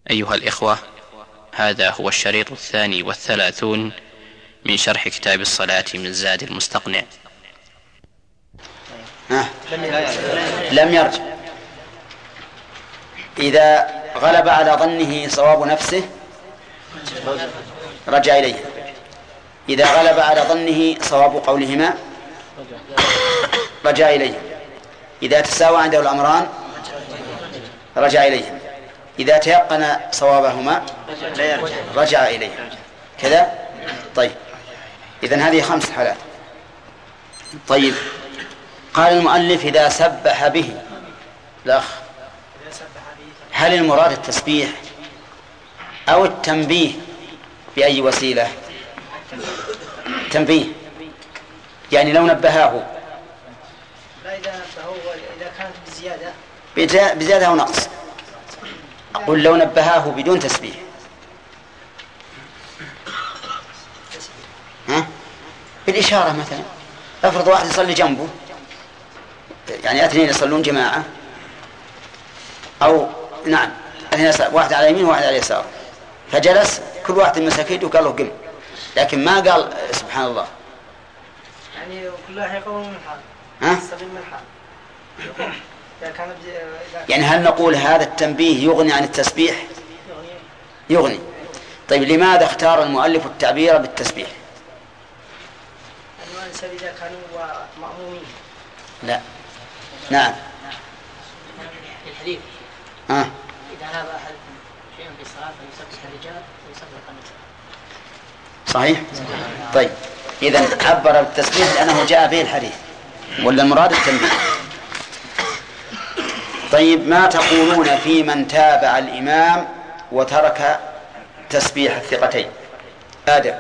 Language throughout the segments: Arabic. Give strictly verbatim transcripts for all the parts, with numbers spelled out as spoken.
أيها الإخوة، هذا هو الشريط الثاني والثلاثون من شرح كتاب الصلاة من زاد المستقنع. لم يرجع. إذا غلب على ظنه صواب نفسه رجع إليه. إذا غلب على ظنه صواب قولهما رجع إليه. إذا تساوى عنده الأمران رجع إليه. إذا تيقن صوابهما رجع إليه. كذا. طيب، إذن هذه خمس حالات. طيب، قال المؤلف إذا سبح به الأخ، هل المراد التسبيح أو التنبيه بأي وسيلة؟ تنبيه، يعني لو نبهاه. لا، إذا نبهه إذا كانت بزيادة بزيادة أو نقص. أقول لو نبهاه بدون تسبيح. ها؟ بالإشارة مثلا. افرض واحد يصلي جنبه، يعني اثنين يصلون جماعة، أو نعم اثنين، واحد على يمين وواحد على يسار، فجلس كل واحد مسك يده وقال له قم، لكن ما قال سبحان الله. يعني كل واحد يقوم من حال. ها؟ من حال. إذا كان يعني هل نقول هذا التنبيه يغني عن التسبيح؟ يغني. طيب، لماذا اختار المؤلف التعبير بالتسبيح؟ إذا كانوا مأمومين. لا. نعم. الحديث. آه. إذا ناب أحدكم شيئا في الصلاة فليسبح الرجال ويسبح النساء. صحيح. طيب، إذا عبر بالتسبيح لأنه جاء به الحديث، ولا المراد التنبيه. طيب، ما تقولون في من تابع الإمام وترك تسبيح الثقتين؟ آدم.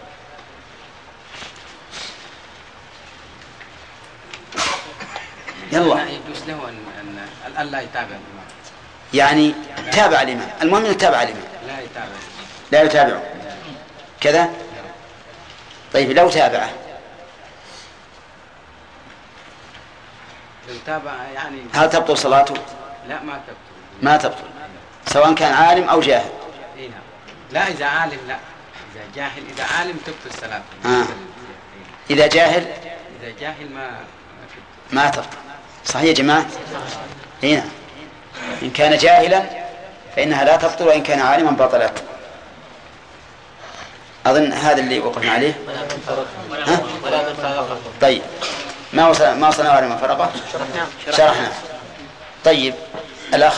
يلا. يجوز له أن أن لا يتابع الإمام. يعني تابع الإمام، المهم أن يتابع الإمام. لا يتابع. لا يتابعه. كذا. طيب، لو تابعه لو تابع يعني هل تبطل صلاته؟ لا، ما تبطل. ما تبطل، سواء كان عالم أو جاهل. إيه نعم. لا، إذا عالم لا، إذا جاهل. إذا عالم تبطل الصلاة. آه. إذا جاهل إذا جاهل ما ما تبطل. صحيح يا جماعة؟ هنا إن كان جاهلا فإنها لا تبطل، وإن كان عالما بطلت. أظن هذا اللي وقفنا عليه. ها؟ طيب، ما وصل ما وصلنا على من فرقه. شرحنا. طيب، الأخ،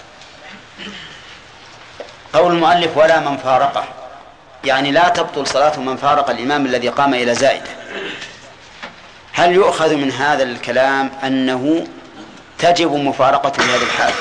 قول المؤلف ولا من فارقه، يعني لا تبطل صلاة من فارق الإمام الذي قام إلى زائدة. هل يؤخذ من هذا الكلام أنه تجب مفارقة في هذه الحال؟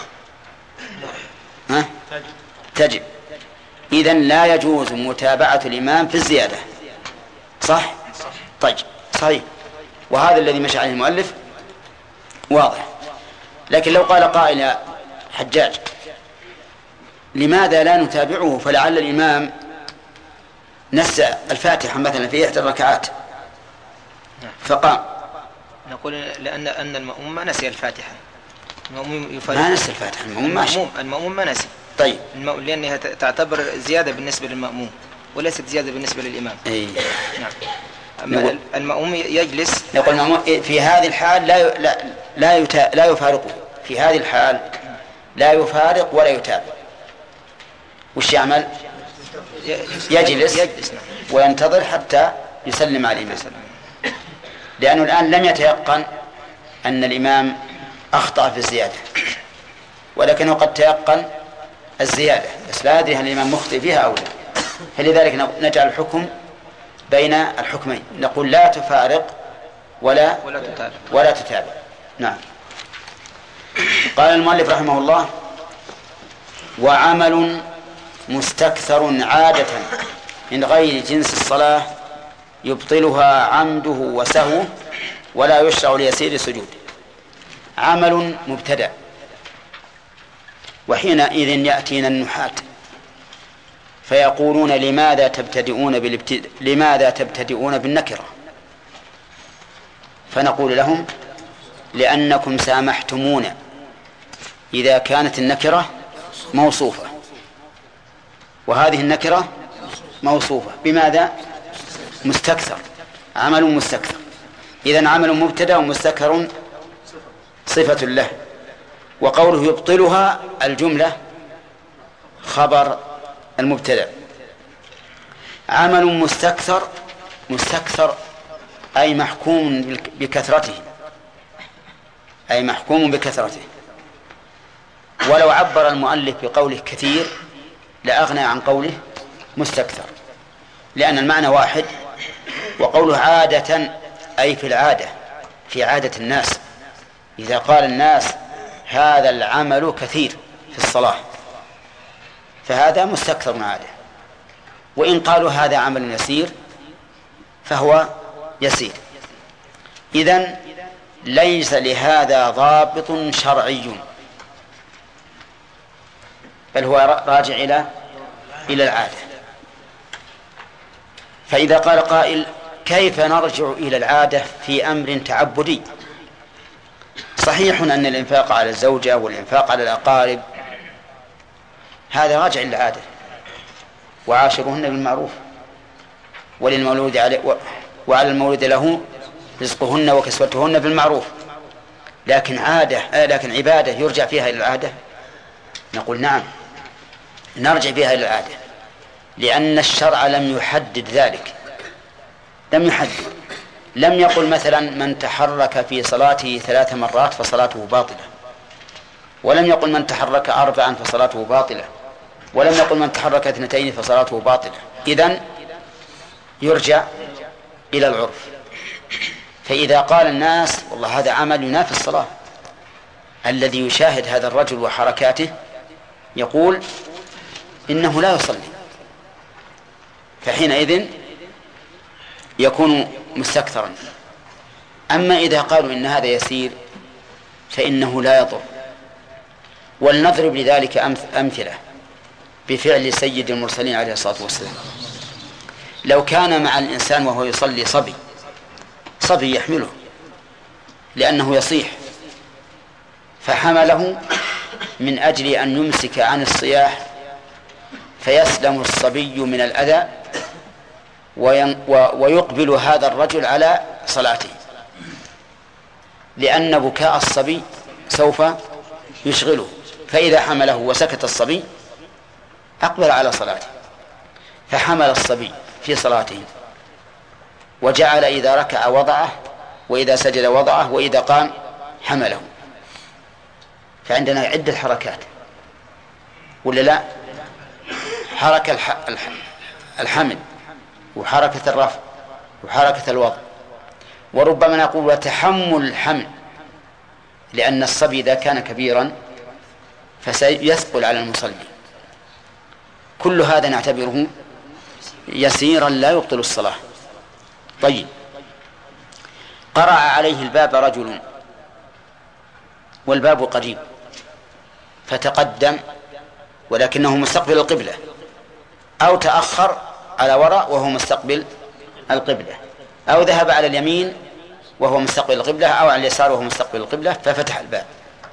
ها؟ تجب. إذن لا يجوز متابعة الإمام في الزيادة. صح؟ طيب، صحيح. وهذا الذي مشى عليه المؤلف واضح. لكن لو قال قائل يا حجاج لماذا لا نتابعه، فلعل الإمام نسى الفاتحة مثلا في إحدى الركعات فقام، نقول لأن أن المأموم ما نسي الفاتحة. المأموم ما نسي الفاتحة، المأموم ماشي. المأموم ما نسي. طيب، لأنها تعتبر زيادة بالنسبة للمأموم وليست زيادة بالنسبة للإمام. أي. نعم. أما المأموم يجلس. نقول المأموم في هذه الحال لا لا لا, يتا... لا يفارقه. في هذه الحال لا يفارق ولا يتابع. وش يعمل؟ يجلس, يجلس وينتظر حتى يسلم على الإمام، لأنه الآن لم يتيقن أن الإمام أخطأ في الزيادة، ولكنه قد تيقن الزيادة، بس لا يدري هل الإمام مخطئ فيها أو لا. فلذلك نجعل الحكم بين الحكمين، نقول لا تفارق ولا ولا تتابع. ولا تتابع. نعم. قال المؤلف رحمه الله: وعمل مستكثر عادة من غير جنس الصلاة يبطلها عمده وسهوه ولا يشرع ليسير سجود. عمل مبتدأ، وحينئذ يأتينا النحاة فيقولون لماذا تبتدئون بالابتداء، لماذا تبتدئون بالنكرة؟ فنقول لهم: لأنكم سامحتمونا إذا كانت النكرة موصوفة، وهذه النكرة موصوفة بماذا؟ مستكثر، عمل مستكثر. إذن عمل مبتدأ ومستكثر صفة له. وقوله يبطلها الجملة خبر المبتدأ. عمل مستكثر، مستكثر أي محكوم بكثرته، أي محكوم بكثرته. ولو عبر المؤلف بقوله كثير لأغنى عن قوله مستكثر، لأن المعنى واحد. وقوله عادة أي في العادة، في عادة الناس. إذا قال الناس هذا العمل كثير في الصلاة فهذا مستكثر عادة، وإن قالوا هذا عمل يسير فهو يسير. إذن ليس لهذا ضابط شرعي، بل هو راجع إلى إلى العادة. فإذا قال قائل كيف نرجع إلى العادة في أمر تعبدي؟ صحيح أن الإنفاق على الزوجة والإنفاق على الأقارب هذا راجع إلى العادة، وعاشرهن بالمعروف، وللمولود عليه وعلى المولود له رزقهن وكسوتهن بالمعروف. لكن عادة لكن عبادة يرجع فيها إلى العادة؟ نقول نعم، نرجع فيها إلى العادة، لأن الشرع لم يحدد ذلك، لم يحدد. لم يقل مثلا من تحرك في صلاته ثلاث مرات فصلاته باطلة، ولم يقل من تحرك أربعا فصلاته باطلة، ولم يقل من تحرك اثنتين فصلاته باطلة. إذن يرجع إلى العرف. فإذا قال الناس والله هذا عمل ينافي الصلاة، الذي يشاهد هذا الرجل وحركاته يقول إنه لا يصلي، فحينئذ يكون مستكثرا. أما إذا قالوا إن هذا يسير فإنه لا يضر. ولنضرب لذلك أمثلة بفعل سيد المرسلين عليه الصلاة والسلام. لو كان مع الإنسان وهو يصلي صبي صبي يحمله لأنه يصيح، فحمله من أجل أن يمسك عن الصياح فيسلم الصبي من الأذى ويقبل هذا الرجل على صلاته، لأن بكاء الصبي سوف يشغله. فإذا حمله وسكت الصبي أقبل على صلاته، فحمل الصبي في صلاته وجعل إذا ركع وضعه، وإذا سجد وضعه، وإذا قام حمله. فعندنا عدة حركات ولا لا؟ حركة الحمل، وحركة الرفع، وحركة الوضع، وربما نقول وتحمل الحمل، لأن الصبي إذا كان كبيرا فسيثقل على المصلي. كل هذا نعتبره يسيرا لا يبطل الصلاة. طيب، قرأ عليه الباب رجل والباب قريب فتقدم ولكنه مستقبل القبلة، أو تأخر على وراء وهو مستقبل القبلة، أو ذهب على اليمين وهو مستقبل القبلة، أو على اليسار وهو مستقبل القبلة، ففتح الباب،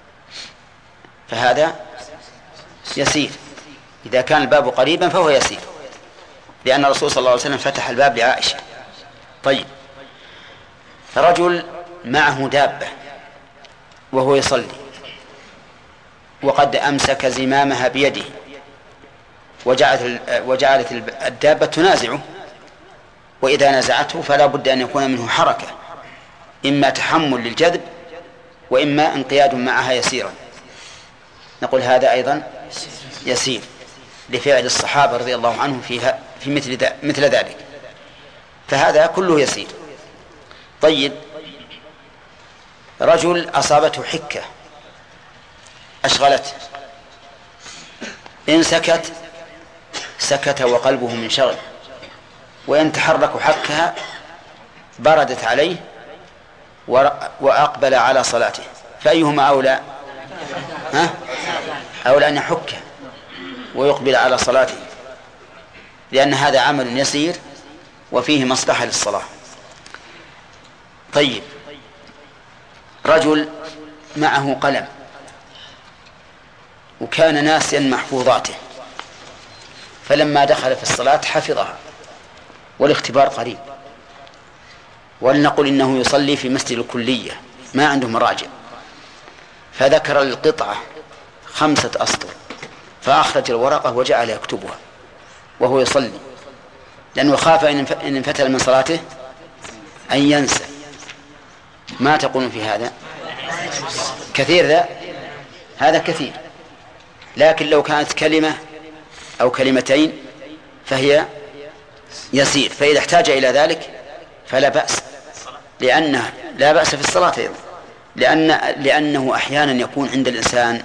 فهذا يسير. إذا كان الباب قريبا فهو يسير، لأن الرسول صلى الله عليه وسلم فتح الباب لعائشة. طيب، رجل معه دابة وهو يصلي وقد أمسك زمامها بيده وجعلت وجعلت الدابة تنازعه، وإذا نزعته فلا بد أن يكون منه حركة، إما تحمل للجذب وإما انقياد معها يسيرا. نقول هذا أيضا يسير لفعل الصحابة رضي الله عنهم فيها في مثل مثل ذلك، فهذا كله يسير. طيب، رجل أصابته حكة أشغلته، إن سكت سكت وقلبه من شغل، وإن تحرك حكها بردت عليه وأقبل على صلاته، فأيهما أولى؟ ها؟ أولى أن يحكه ويقبل على صلاته، لأن هذا عمل يسير وفيه مصلحة للصلاة. طيب، رجل معه قلم وكان ناسيا محفوظاته فلما دخل في الصلاة حفظها، والاختبار قريب. ولنقل إنه يصلي في مسجد الكلية ما عنده مراجع، فذكر القطعة خمسة أسطر، فأخرج الورقة وجعل يكتبها وهو يصلي، لأنه خاف إن انفتل من صلاته أن ينسى. ما تقولون في هذا؟ كثير ذا، هذا كثير. لكن لو كانت كلمة أو كلمتين فهي يسير، فإذا احتاج إلى ذلك فلا بأس، لأنه لا بأس في الصلاة أيضا، لأن لأنه أحيانا يكون عند الإنسان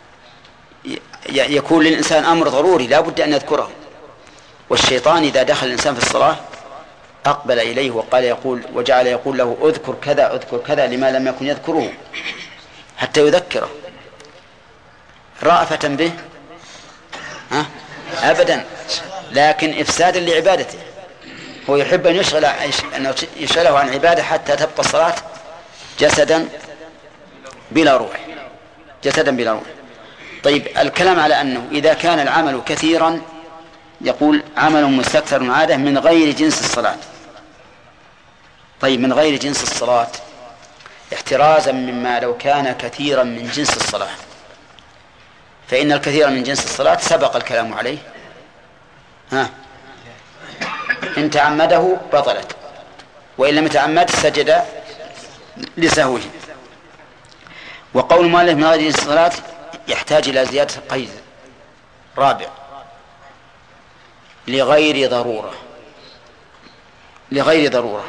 يكون للإنسان أمر ضروري لا بد أن يذكره، والشيطان إذا دخل الإنسان في الصلاة أقبل إليه وقال يقول وجعل يقول له اذكر كذا اذكر كذا لما لم يكن يذكره حتى يذكره رأفة به، ها؟ أبدا، لكن إفسادا لعبادته. هو يحب أن يشغل أن يشغله عن عبادة حتى تبقى الصلاة جسدا بلا روح، جسدا بلا روح. طيب، الكلام على أنه إذا كان العمل كثيرا يقول عمل مستكثر عادة من غير جنس الصلاة. طيب، من غير جنس الصلاة احترازا مما لو كان كثيرا من جنس الصلاة، فإن الكثير من جنس الصلاة سبق الكلام عليه، ها إن تعمده بطلت، وإن لم يتعمد سجد لسهوه. وقول المؤلف من غير جنس الصلاة يحتاج إلى زيادة قيد رابع، لغير ضرورة. لغير ضرورة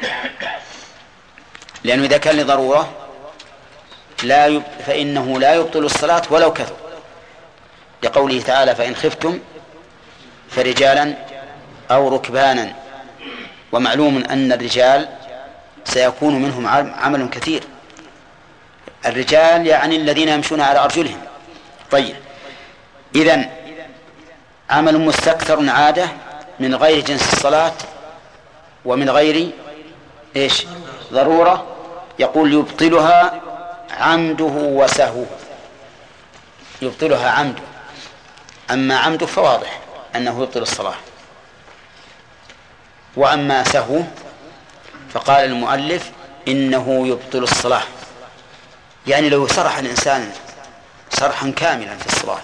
لأنه إذا كان لضرورة لا يب... فإنه لا يبطل الصلاة ولو كثر، لقوله تعالى فإن خفتم فرجالا أو ركبانا. ومعلوم أن الرجال سيكون منهم عمل كثير، الرجال يعني الذين يمشون على أرجلهم. طيب، إذن عمل مستكثر عادة من غير جنس الصلاة ومن غير إيش ضرورة، يقول يبطلها عمده وسهو، يبطلها عمده. أما عمده فواضح أنه يبطل الصلاة، وأما سهو فقال المؤلف إنه يبطل الصلاة، يعني لو سرح الإنسان سرحا كاملا في الصلاة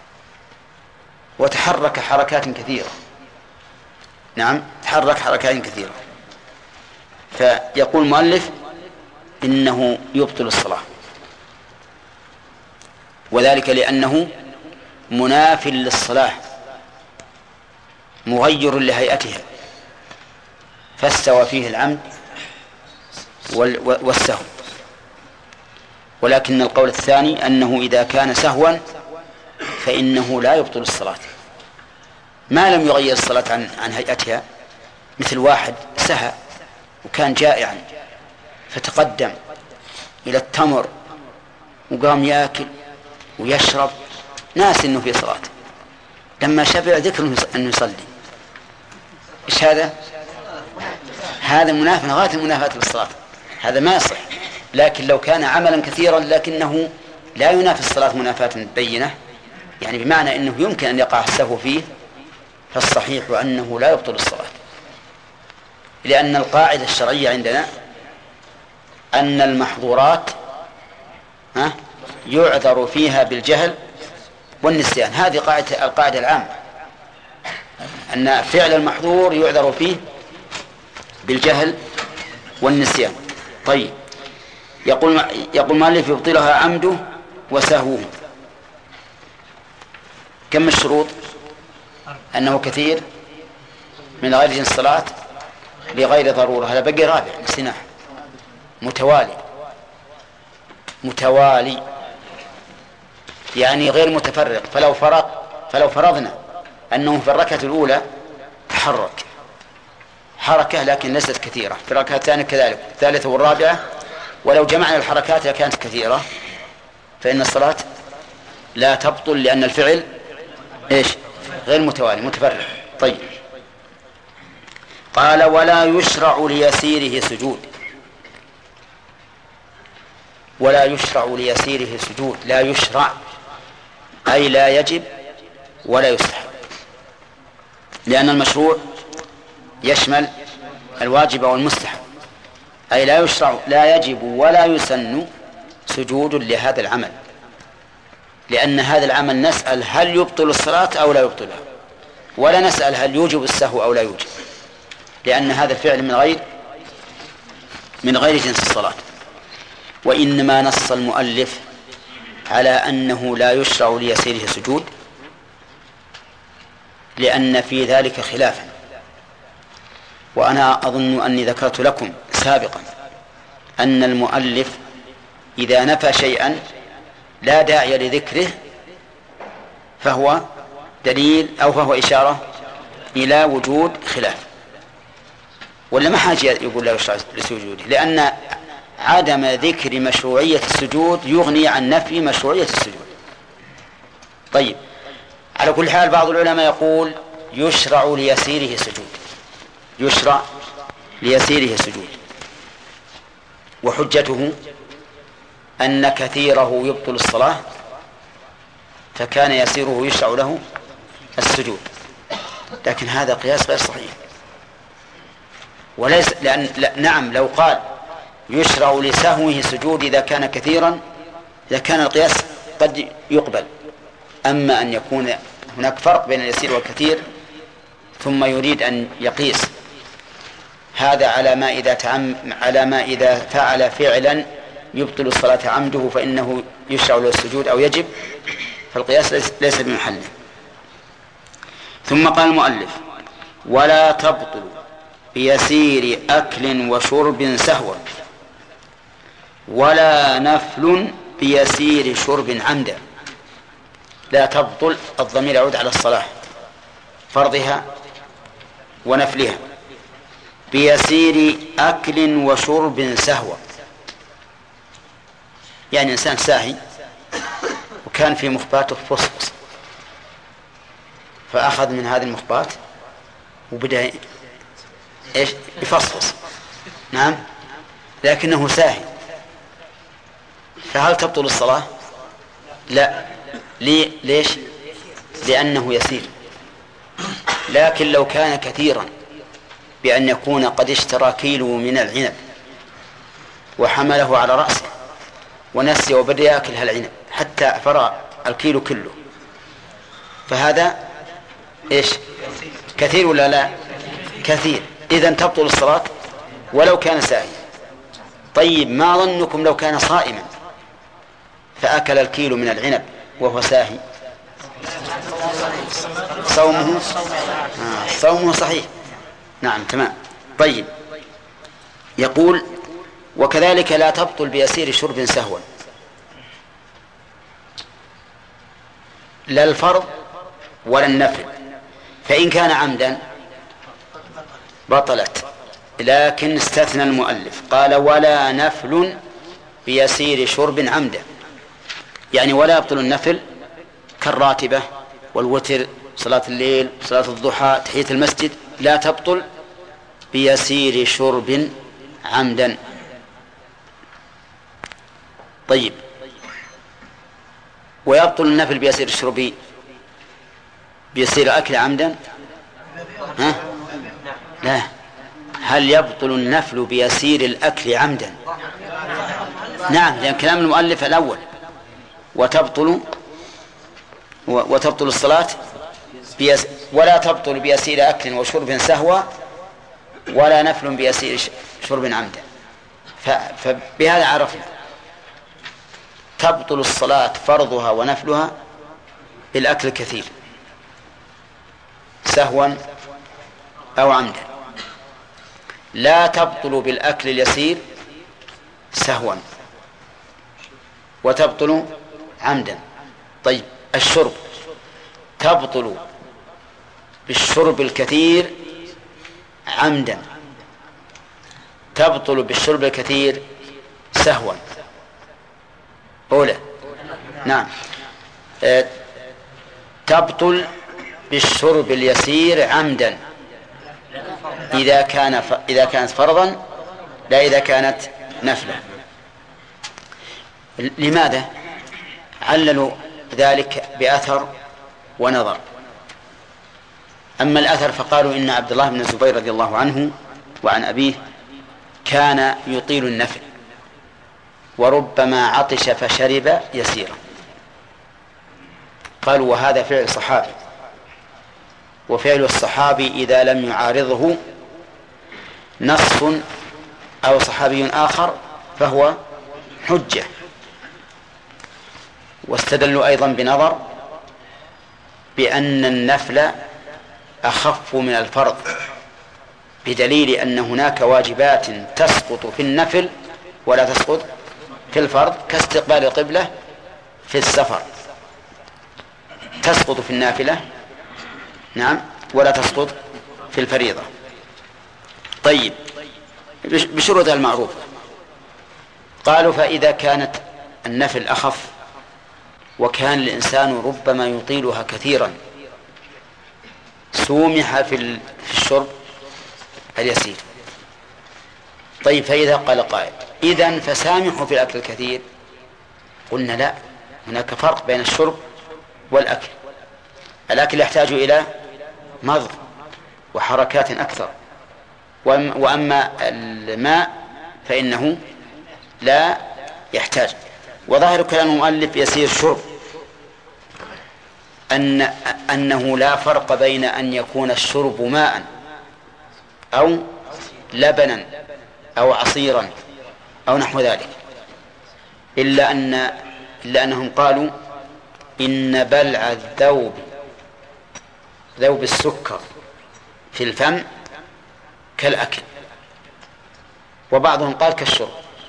وتحرك حركات كثيرة، نعم تحرك حركات كثيرة، فيقول المؤلف إنه يبطل الصلاة، وذلك لأنه مناف للصلاة مغير لهيئتها، فاستوى فيه العمد والسهو. ولكن القول الثاني أنه إذا كان سهوا فإنه لا يبطل الصلاة ما لم يغير الصلاة عن, عن هيئتها، مثل واحد سهى وكان جائعا فتقدم إلى التمر وقام يأكل ويشرب ناس إنه في صلاة، لما شبع ذكر أنه يصلي. إيش هذا؟ هذا منافى غاية المنافاة بالصلاة، هذا ما يصح. لكن لو كان عملا كثيرا لكنه لا ينافي الصلاة منافاة بينة، يعني بمعنى أنه يمكن أن يقع السهو فيه، فالصحيح أنه لا يبطل الصلاة، لأن القاعدة الشرعية عندنا أن المحظورات ها يعذر فيها بالجهل والنسيان. هذه قاعدة القاعدة العامة، أن فعل المحظور يعذر فيه بالجهل والنسيان. طيب، يقول يقول مالك يبطلها عمده وسهوه. كم الشروط؟ أنه كثير من غير جنس الصلاة لغير ضرورة، هذا بقي رابع نسيناه، متوالي. متوالي يعني غير متفرق، فلو فرق فلو فرضنا أنه في الركعة الأولى تحرك حركة لكن ليست كثيرة، في الركعة الثانية كذلك، الثالثة والرابعة، ولو جمعنا الحركات كانت كثيرة، فإن الصلاة لا تبطل، لأن الفعل إيش غير متوالي متفرق. طيب، قال ولا يشرع ليسيره سجود. ولا يشرع ليسيره سجود، لا يشرع أي لا يجب ولا يستحب. لأن المشروع يشمل الواجب والمستحب، أي لا يشرع لا يجب ولا يسن سجود لهذا العمل، لأن هذا العمل نسأل هل يبطل الصلاة أو لا يبطلها، ولا نسأل هل يوجب السهو أو لا يوجب، لأن هذا الفعل من غير من غير جنس الصلاة. وإنما نص المؤلف على أنه لا يشرع ليسيره سجود لأن في ذلك خلافا. وأنا أظن أني ذكرت لكم سابقا أن المؤلف إذا نفى شيئا لا داعي لذكره فهو دليل أو فهو إشارة إلى وجود خلاف، ولا ما حاجة يقول لا يشرع لسجوده، لأن عدم ذكر مشروعية السجود يغني عن نفي مشروعية السجود. طيب، على كل حال بعض العلماء يقول يشرع ليسيره سجود، يشرع ليسيره سجود، وحجته أن كثيره يبطل الصلاة فكان يسيره يشرع له السجود، لكن هذا قياس غير صحيح. وليس لأن لا نعم لو قال يشرع لسهوه سجود إذا كان كثيرا إذا كان القياس قد يقبل، أما أن يكون هناك فرق بين اليسير والكثير ثم يريد أن يقيس هذا على ما إذا تعم على ما إذا فعل فعلا يبطل الصلاة عمده فإنه يشرع له السجود أو يجب، فالقياس ليس بمحله. ثم قال المؤلف ولا تبطل بيسير أكل وشرب سهوا ولا نفل بيسير شرب عمدا. لا تبطل الضمير يعود على الصلاة فرضها ونفلها بيسير أكل وشرب سهوا، يعني إنسان ساهي وكان في مخباته فصفص فأخذ من هذه المخبات وبدأ إيش يفصفص، نعم، لكنه ساهي، فهل تبطل الصلاة؟ لا. ليه؟ ليش؟ لأنه يسير. لكن لو كان كثيرا بأن يكون قد اشترى كيلو من العنب وحمله على رأسه ونسي وبدأ يأكل هالعنب حتى فرى الكيلو كله، فهذا إيش؟ كثير ولا لا؟ كثير، إذن تبطل الصلاة ولو كان ساهي. طيب، ما ظنكم لو كان صائما فأكل الكيلو من العنب وهو ساهي؟ صومه آه صومه صحيح، نعم تمام. طيب، يقول وكذلك لا تبطل بيسير شرب سهوا، لا الفرض ولا النفل، فإن كان عمدا بطلت، لكن استثنى المؤلف قال ولا نفل بيسير شرب عمدا، يعني ولا يبطل النفل كالراتبة والوتر، صلاة الليل، صلاة الضحى، تحية المسجد، لا تبطل بيسير شرب عمدا. طيب، ويبطل النفل بيسير الشرب بيسير أكل عمدا؟ ها؟ لا. هل يبطل النفل بيسير الأكل عمدا؟ نعم، لأن كلام المؤلف الأول وتبطل وتبطل الصلاة بيس ولا تبطل بيسير أكل وشرب سهوا ولا نفل بيسير شرب عمدا. فبهذا عرفنا تبطل الصلاة فرضها ونفلها بالأكل الكثير سهوا أو عمدا، لا تبطل بالأكل اليسير سهوا وتبطل عمدا. طيب، الشرب تبطل بالشرب الكثير عمدا، تبطل بالشرب الكثير سهوا. أولى نعم، أه تبطل بالشرب اليسير عمدا إذا كان ف... إذا كانت فرضا، لا إذا كانت نفلا. لماذا؟ عللوا ذلك بأثر ونظر. أما الأثر فقالوا إن عبد الله بن الزبير رضي الله عنه وعن أبيه كان يطيل النفل وربما عطش فشرب يسيرا. قالوا وهذا فعل صحابي، وفعل الصحابي إذا لم يعارضه نص أو صحابي آخر فهو حجة. واستدلوا أيضا بنظر بأن النفل أخف من الفرض، بدليل أن هناك واجبات تسقط في النفل ولا تسقط في الفرض، كاستقبال القبلة في السفر تسقط في النافلة نعم ولا تسقط في الفريضة. طيب بشروطها المعروفة. قالوا فإذا كانت النفل أخف وكان الإنسان ربما يطيلها كثيرا سومح في الشرب اليسير. طيب فإذا قال قائل إذن فسامحوا في الأكل الكثير، قلنا لا، هناك فرق بين الشرب والأكل. الأكل يحتاج إلى مضغ وحركات أكثر، وأما الماء فإنه لا يحتاج. وظاهر كلام المؤلف يسير الشرب أن أنه لا فرق بين أن يكون الشرب ماء أو لبنا أو عصيرا أو نحو ذلك، إلا أن إلا أنهم قالوا إن بلع الذوب ذوب السكر في الفم كالأكل، وبعضهم قال كالشرب.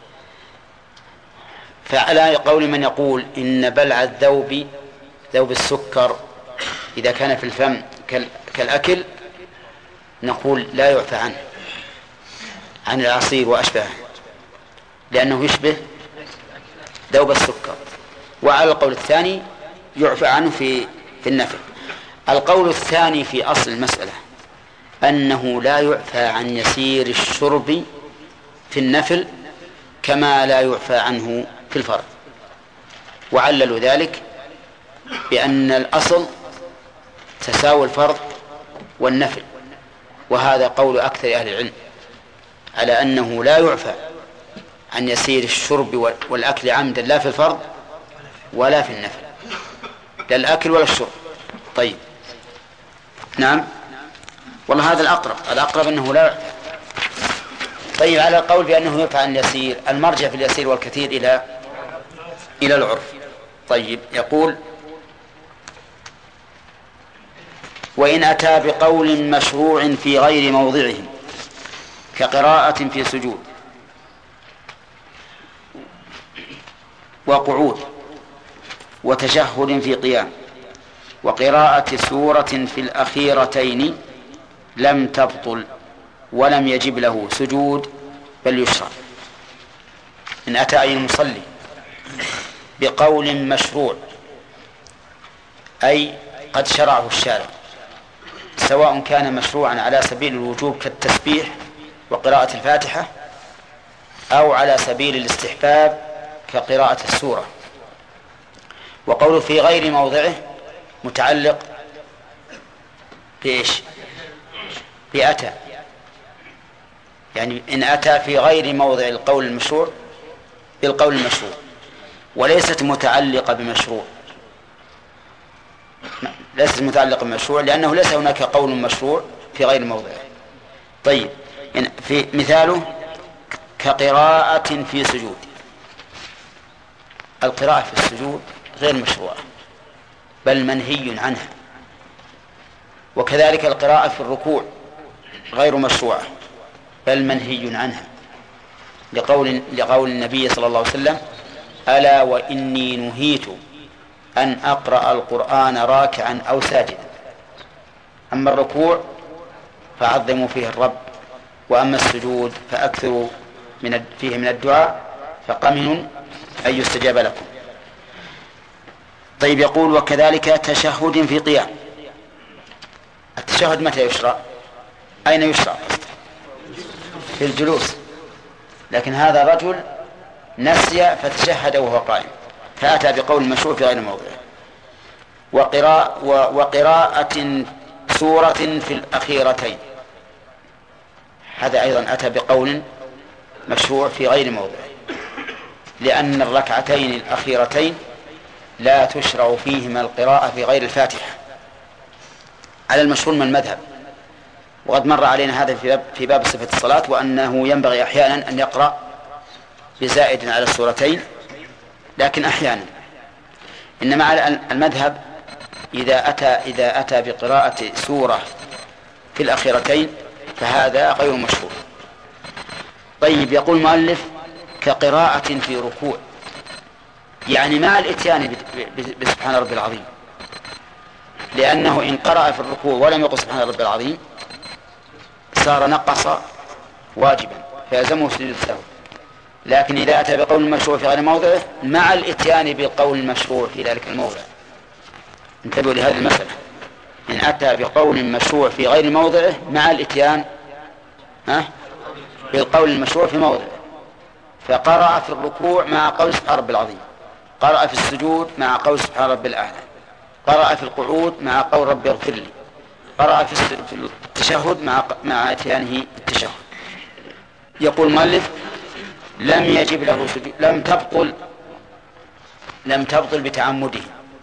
فعلى قول من يقول إن بلع الذوب ذوب السكر إذا كان في الفم كالأكل نقول لا يعفى عنه عن العصير وأشباهه لأنه يشبه ذوب السكر. وعلى القول الثاني يعفى عنه في في النفل. القول الثاني في أصل المسألة أنه لا يعفى عن يسير الشرب في النفل كما لا يعفى عنه في الفرض، وعللوا ذلك بأن الأصل تساوي الفرض والنفل، وهذا قول أكثر أهل العلم على أنه لا يعفى عن يسير الشرب والأكل عمدا لا في الفرض ولا في النفل، لا الأكل ولا الشرب. طيب نعم والله هذا الأقرب الأقرب أنه لا يعفى. طيب على القول بأنه يعفى عن اليسير، المرجع في اليسير والكثير إلى إلى العرف. طيب يقول وإن أتى بقول مشروع في غير موضعه كقراءة في سجود وقعود وتشهد في قيام وقراءة سورة في الأخيرتين لم تبطل ولم يجب له سجود بل يشرع. إن أتى أي المصلي بقول مشروع أي قد شرعه الشارع، سواء كان مشروعا على سبيل الوجوب كالتسبيح وقراءة الفاتحة أو على سبيل الاستحباب كقراءة السورة. وقوله في غير موضعه متعلق بإيش؟ بأتى، يعني إن أتى في غير موضع القول المشروع بالقول المشروع، وليست متعلقة بمشروع، ليست متعلقة بمشروع لأنه ليس هناك قول مشروع في غير موضعه. طيب في مثاله كقراءة في سجود، القراءة في السجود غير مشروعة بل منهي عنها، وكذلك القراءة في الركوع غير مشروعة بل منهي عنها لقول لقول النبي صلى الله عليه وسلم ألا وإني نهيت أن أقرأ القرآن راكعا أو ساجدا. أما الركوع فعظموا فيه الرب، وأما السجود فأكثروا من فيه من الدعاء فقمن أن يستجاب لكم. طيب يقول وكذلك تشهد في قيام. التشهد متى يشرع؟ أين يشرع؟ في الجلوس، لكن هذا رجل نسي فتشهد وهو قائم فأتى بقول مشروع في غير موضعه. وقراءة, وقراءة سورة في الأخيرتين، هذا أيضا أتى بقول مشروع في غير موضعه، لأن الركعتين الأخيرتين لا تشرع فيهما القراءة في غير الفاتحة على المشهور من المذهب. وقد مر علينا هذا في باب, في باب صفة الصلاة، وأنه ينبغي أحيانا أن يقرأ بزائد على السورتين، لكن أحيانا. إنما على المذهب إذا أتى, إذا أتى بقراءة سورة في الأخيرتين فهذا غير مشهور. طيب، يقول المؤلف كقراءة في ركوع، يعني مع الاتيان بسبحان ربي العظيم، لأنه إن قرأ في الركوع ولم يقل سبحان ربي العظيم صار نقص واجبا فيلزمه سجود السهو. لكن إذا أتى بقول المشروع في غير موضعه مع الاتيان بالقول المشروع في ذلك الموضع، انتبهوا لهذه المسألة، إن أتى بقول مشروع في غير موضعه مع الاتيان ها بالقول المشروع في موضعه، فقرأ في الركوع مع قول سبحان ربي العظيم، قرأ في السجود مع قول سبحان ربي الأعلى، قرأ في القعود مع قول ربي اغفر لي، قرأ في التشهد مع مع اتيانه التشهد. يقول المؤلف لم يجب له سجود، لم تبطل لم تبطل بتعمده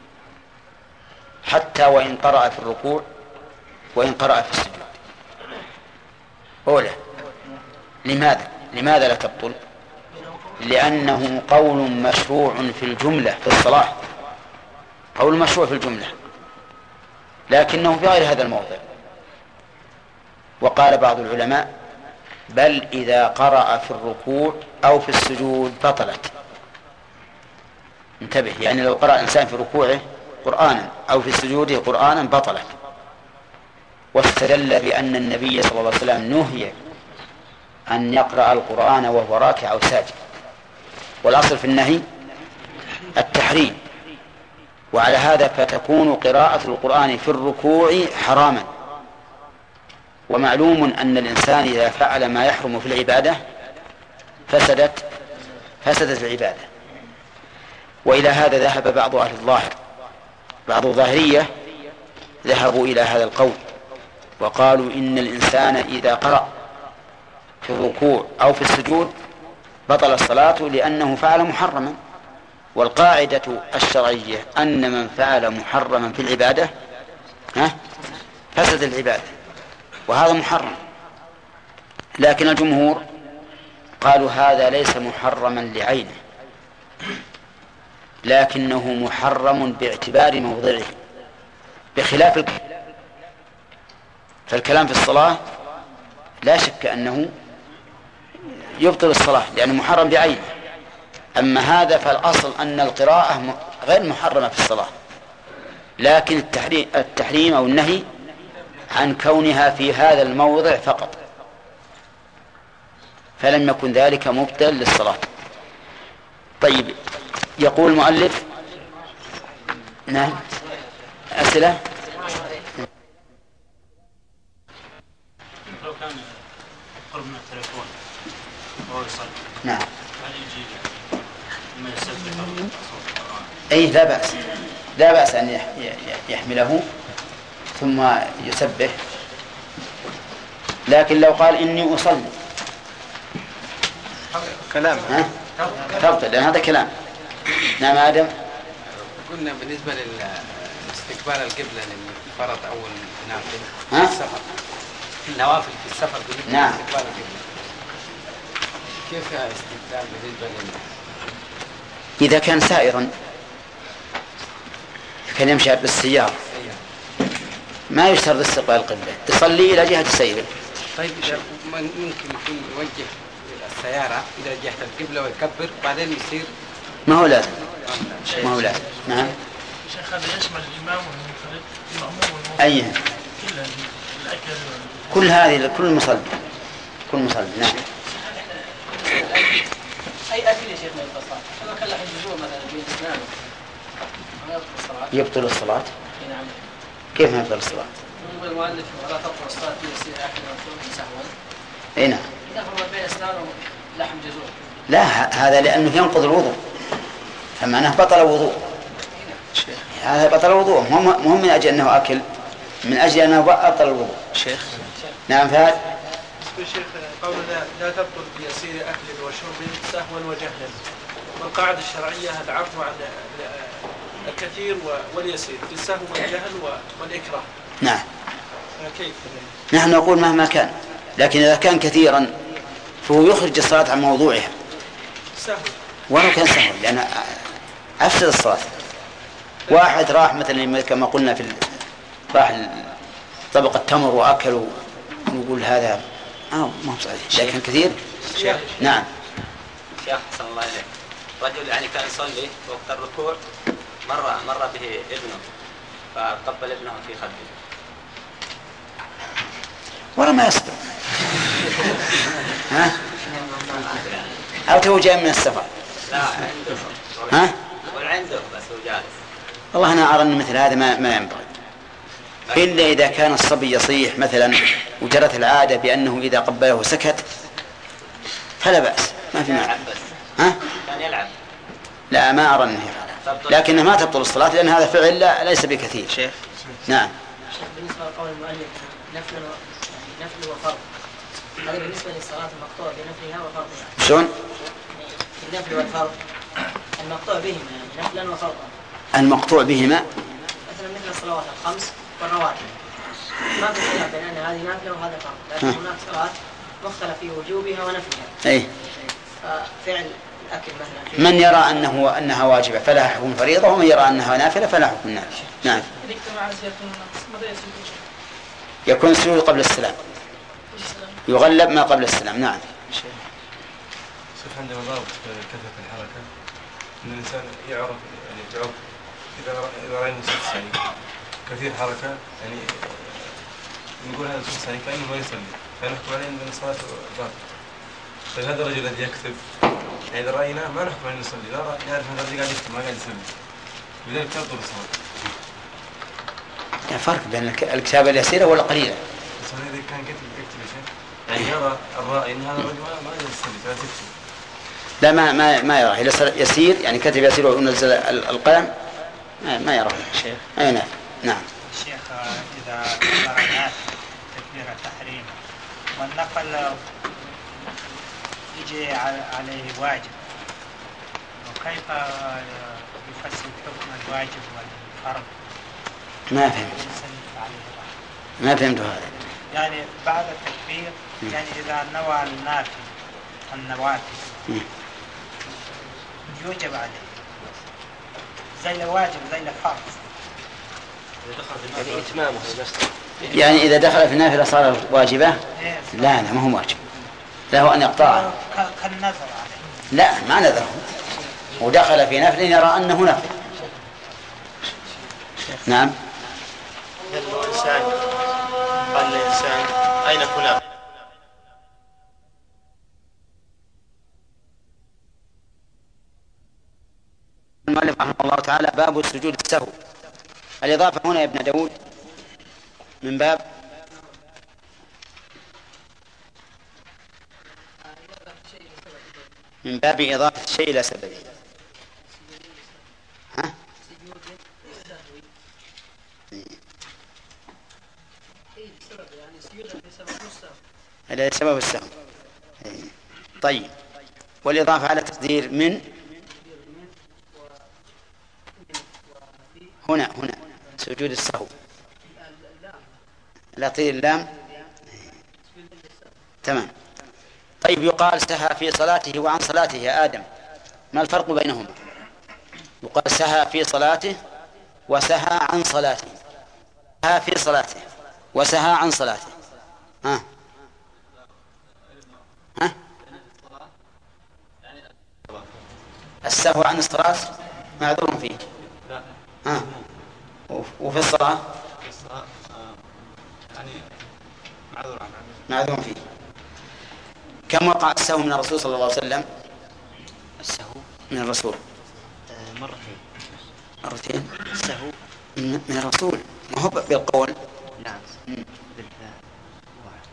حتى وإن قرأ في الركوع وإن قرأ في السجود. أولى، لماذا لماذا لا تبطل؟ لأنه قول مشروع في الجملة في الصلاة، قول مشروع في الجملة، لكنه في غير هذا الموضع. وقال بعض العلماء بل إذا قرأ في الركوع أو في السجود بطلت. انتبه، يعني لو قرأ إنسان في ركوعه قرآنا أو في سجوده قرآنا بطلت. واستدل بأن النبي صلى الله عليه وسلم نهي أن يقرأ القرآن وهو راكع أو ساجد، والأصل في النهي التحريم، وعلى هذا فتكون قراءة القرآن في الركوع حراما. ومعلوم أن الإنسان إذا فعل ما يحرم في العبادة فسدت فسدت العبادة. وإلى هذا ذهب بعض أهل الظاهر، بعض الظاهرية ذهبوا إلى هذا القول وقالوا إن الإنسان إذا قرأ في الركوع أو في السجود بطل الصلاة لأنه فعل محرما. والقاعدة الشرعية أن من فعل محرما في العبادة ها فسد العبادة، وهذا محرم. لكن الجمهور قالوا هذا ليس محرما لعينه، لكنه محرم باعتبار موضعه، بخلاف الكلام. فالكلام في الصلاة لا شك أنه يبطل الصلاة لأنه محرم بعينه. أما هذا فالأصل أن القراءة غير محرمة في الصلاة، لكن التحريم, التحريم أو النهي عن كونها في هذا الموضع فقط، فلم يكن ذلك مبطل للصلاة. طيب، يقول المؤلف نعم أسئلة. لو كان قرب من التليفون وهو يصلي نعم هل يجي لما يسبح صوت القرآن؟ أي لا بأس، لا بأس أن يحمله ثم يسبح، لكن لو قال إني أصلي كلام ها تبطل، لأن هذا كلام. نعم آدم. قلنا بالنسبة لاستقبال القبلة للفرض أو النافل ها؟ في السفر، النوافل في السفر بالنسبة نعم. لاستقبال القبلة كيف استقبال بالنسبة لل إذا كان سائرا كان يمشي بالسيارة ما يشترط استقبال القبلة، يصلي إلى جهة سيره. طيب إذا ممكن يكون يوجه السيارة إلى جهة القبلة ويكبر بعدين يصير ما هو لازم ما هو لازم. نعم. شيخ هذا يشمل الإمام والمنفرد المأموم والمؤمن أيها كلها الأكل كل هذه كل مصلي كل مصلي. نعم. أي أكل يا شيخ ما يبطل الصلاة؟ إذا كان لحم الجزور مثلا بين أسنانه ما يبطل الصلاة؟ يبطل الصلاة؟ نعم. كيف ما يبطل الصلاة؟ يقول المؤلف ولا تبطل الصلاة بيصير أكل مفتوح سهوا. أي نعم. إذا فرض بين أسنانه لحم جزور. لا، هذا لأنه ينقض الوضوء، فمعناه بطل وضوء، هذا بطل وضوء، مهم من أجل أنه أكل من أجل أن أبطل الوضوء. شيخ نعم فهد. الشيخ قول لا تبطل بيسير أكل وشرب سهوا وجهلا، والقاعدة الشرعية العفو عن الكثير واليسير في السهو والجهل والإكراه. نعم. كيف؟ نحن نقول مهما كان، لكن إذا كان كثيرا فهو يخرج الصلاة عن موضوعها. سهو. ولو كان سهو لأن أفسد الصلاة. واحد راح مثلا كما قلنا في راح طبق التمر وأكلوا ونقول هذا آه ما هو صحيح، لكن كثير. شيخ. نعم. شيخ حسن الله إليك، رجل يعني كان يصلي وقت الركوع مر مر به ابنه فقبل ابنه في خده. ولا ما يصبر. ها؟ أو تو جاي من السفر. لا عنده. ها؟ وعنده بس هو جالس. والله أنا أرى أن مثل هذا ما ما ينبغي. إلا إذا كان الصبي يصيح مثلا وجرت العادة بأنه إذا قبله سكت فلا بأس، ما في مانع. ها؟ كان يلعب. لا ما أرى أنه يفعل، لكنه ما تبطل الصلاة لأن هذا فعل لا ليس بكثير. شيخ. نعم. شيخ بالنسبة لقول المؤلف نفل نفل وفرض، هذا بالنسبة للصلاة المقطوع بنفلها وفرضها. شلون؟ النفل والفرض المقطوع بهما يعني نفلا وفرضا. المقطوع بهما مثلا مثل الصلوات الخمس والرواتب ما في خلاف بين أن هذه نافلة وهذا فرض، لكن هناك صلاة مختلف في وجوبها ونفلها. أي. ففعل الأكل مثلا من يرى أنه أنها واجبة فلها حكم فريضة، ومن يرى أنها نافلة فلها حكم نافلة. نعم. يكون السجود قبل السلام، يغلب ما قبل السلام. نعم. شيخ عندنا ضابط في كثرة الحركة أن الإنسان يعرف يعني تعرف إذا إذا رأينا شخص يعني كثير حركة يعني نقول هذا الشخص يعني كأنه ما يصلي، فنحكم عليه أن الصلاة باطلة. طيب هذا الرجل الذي يكتب يعني إذا رأيناه ما نحكم عليه يصلي، لا نعرف هذا الذي قاعد يكتب ما قاعد يصلي، لذلك تبطل الصلاة. يعني فرق بين الكتابة اليسيرة والقليلة. بس إذا كان كتب يكتب شيء يعني يرى الرأي أن هذا الرجل ما يصلي فلا تكتب. لا ما ما ما يراه، إذا يسير يعني كتب يسير ونزل القلم ما ما يراه شيخ. أي نعم. نعم. الشيخ إذا قرأنا تكبير التحريم والنقل يجي عليه واجب، وكيف يفسر حكم الواجب والفرض؟ ما فهمت. ما فهمت هذا. يعني بعد التكبير يعني إذا نوى النافل النوافل يوجب عليه زي الواجب زي الفرض. يعني إتمامه يعني إذا دخل في النافلة صار واجبة؟ لا لا ما هو واجب، له أن يقطعه. كالنذر عليه. لا ما نذره، ودخل في نفل يرى أنه نفل. نعم. الإنسان قال الإنسان أين فلان؟ المؤلف رحمه الله تعالى باب السجود السهو. الإضافة هنا يا ابن داود من باب من باب إضافة الشيء إلى سببه. ها؟ هذا سبب السهو. طيب، والإضافة على تقدير من هنا هنا سجود السهو لا طير اللام. تمام. طيب، يقال سهى في صلاته وعن صلاته يا آدم، ما الفرق بينهما؟ يقال سهى في صلاته وسهى عن صلاته. سهى في صلاته وسهى عن صلاته. ها ها السهو عن الصلاة معذور فيه. ها وفي الصلاة معذور فيه. كم وقع السهو من الرسول صلى الله عليه وسلم؟ السهو من الرسول مرتين. مرتين السهو من الرسول، ما هو بالقول. نعم بالفعل واحد.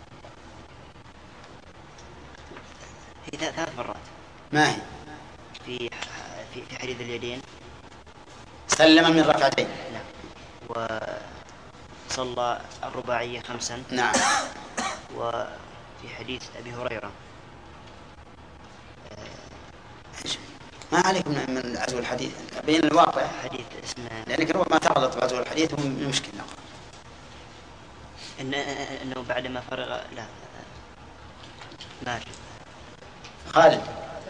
هي ثلاث مرات. ما هي؟ في في في حديث اليدين سلم من ركعتين. نعم. صلى الرباعية خمسا. نعم. وفي حديث أبي هريرة ما عليكم من عزو الحديث بين الواقع حديث اسمه، لأنك ربما تغلط بعزو الحديث ومن مشكلة إن أنه بعدما فرغ لا ما أدري. خالد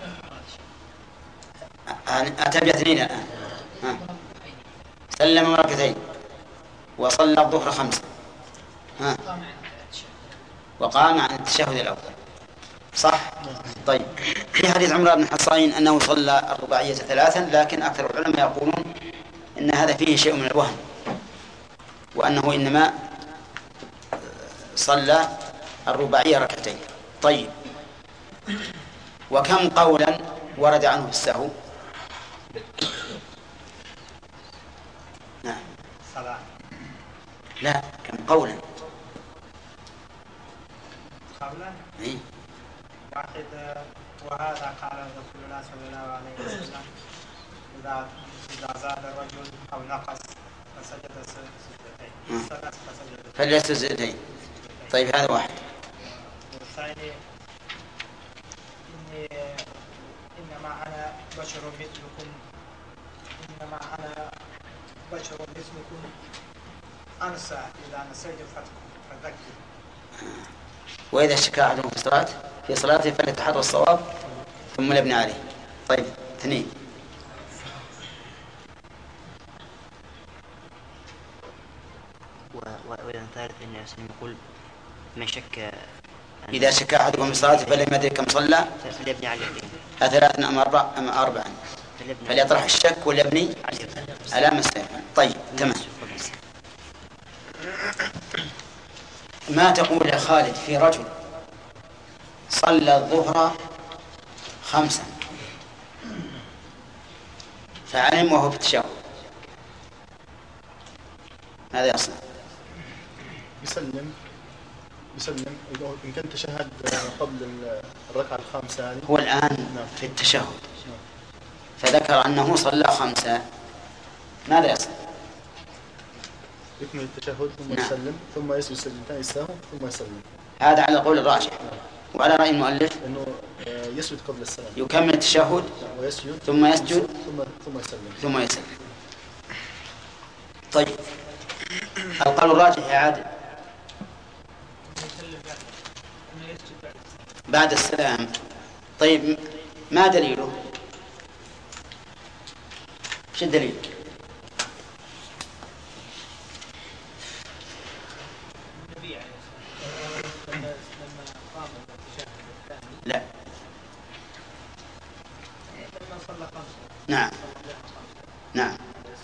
أتى باثنين الآن. ها. سلم ركعتين وصلى الظهر خمسة، ها. وقام عن التشهد الأول، صح؟ طيب، في حديث عمران بن حصين أنه صلى الرباعية ثلاثا، لكن أكثر العلماء يقولون إن هذا فيه شيء من الوهم، وأنه إنما صلى الرباعية ركعتين. طيب، وكم قولا ورد عنه في السهو؟ نعم. صلاة. لا، كم قولا؟ قولا؟ إيه؟ واحد، وهذا قال رسول الله صلى الله عليه وسلم إذا إذا زاد الرجل أو نقص فسجد سجدتين فسجد فليسجد سجدتين. طيب، هذا واحد. والثاني إني إنما أنا بشر مثلكم إنما أنا بشر مثلكم أنسى إذا نسيت فذكر. وإذا شكى أحدهم في صلاة في صلاته فليتحرى الصواب ثم يبني عليه. طيب، اثنين. وإذا ثالث إن يسلم يقول من شك إذا شك أحدكم في صلاته فلم يدري كم صلى فليبني عليه أثلاثا أم أربع أم أربعا، فليطرح الشك وليبني على ما سيفعل. طيب، تمام. ما تقول يا خالد في رجل صلى الظهر خمسا فعلم وهو في التشهد، ماذا يصنع؟ يسلم يسلم إن كان تشهد قبل الركعة الخامسة هذه. هو الآن في التشهد فذكر أنه صلى خمسة، ماذا يصنع؟ يكمل التشهد ثم نعم. يسلم ثم يسجد سجدتين السهو ثم يسلم. هذا على القول الراجح. وعلى رأي المؤلف أنه يسجد قبل السلام، يكمل التشهد ويسجد ثم يسجد ثم ثم يسلم ثم يسلم. طيب، القول الراجح يا عادل بعد السلام. طيب، ما دليله؟ شو الدليل؟ لا. نعم نعم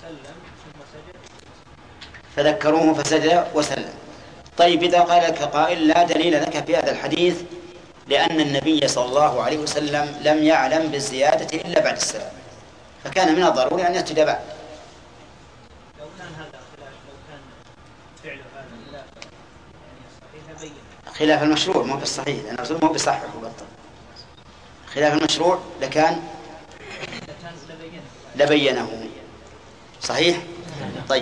فذكروه فسجد وسلم. طيب، إذا قال لك قائل لا دليل لك في هذا الحديث لأن النبي صلى الله عليه وسلم لم يعلم بالزيادة إلا بعد السلام، فكان من الضروري أن يسجد بعد. لو كان هذا خلاف، لو كان فعل هذا خلاف يعني صحيح بين خلاف المشروع مو بالصحيح، لأنه الرسول مو بصحح وبطل. خلاف المشروع لكان لبينه. صحيح؟ طيب،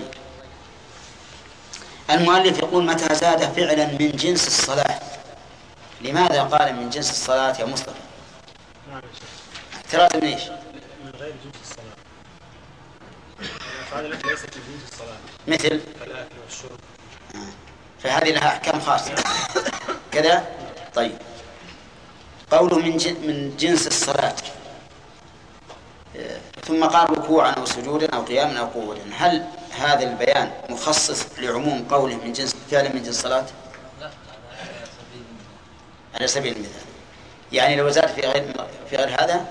المؤلف يقول متى زاد فعلا من جنس الصلاة. لماذا قال من جنس الصلاة يا مصطفى؟ اعتراض من ايش؟ من غير جنس الصلاة. الأفعال التي ليست من جنس الصلاة مثل الأكل والشرب، فهذه لها أحكام خاصة كذا. طيب، قوله من من جنس الصلاة ثم قال ركوعا أو سجودا أو قياما أو قعودا، هل هذا البيان مخصص لعموم قوله من جنس فعلا من جنس الصلاة؟ على سبيل المثال، يعني لو زاد في غير في غير هذا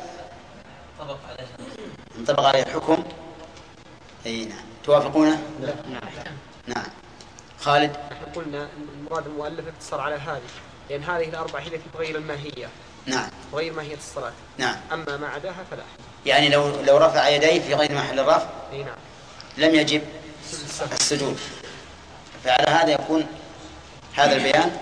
انطبق عليه الحكم. اي نعم. توافقونه؟ نعم. نعم. خالد، نحن قلنا المراد المؤلف اقتصر على هذه، لأن هذه الأربع هي التي تغير الماهية. نعم. تغير ماهية الصلاة. نعم. أما ما عداها فلا. يعني لو لو رفع يديه في غير محل الرفع اي نعم لم يجب السجود، فعلى هذا يكون هذا البيان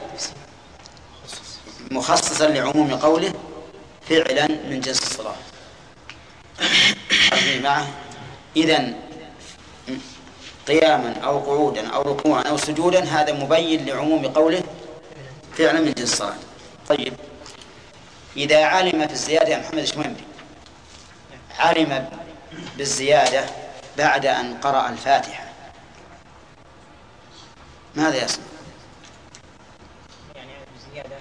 مخصصا لعموم قوله فعلا من جنس الصلاة. معه إذن قياما أو قعودا أو ركوعا أو سجودا هذا مبين لعموم قوله فعلا من جنس الصلاة. طيب إذا علم في الزيادة يا محمد شميمري علم بالزيادة بعد أن قرأ الفاتحة ماذا يصنع؟ يعني بالزيادة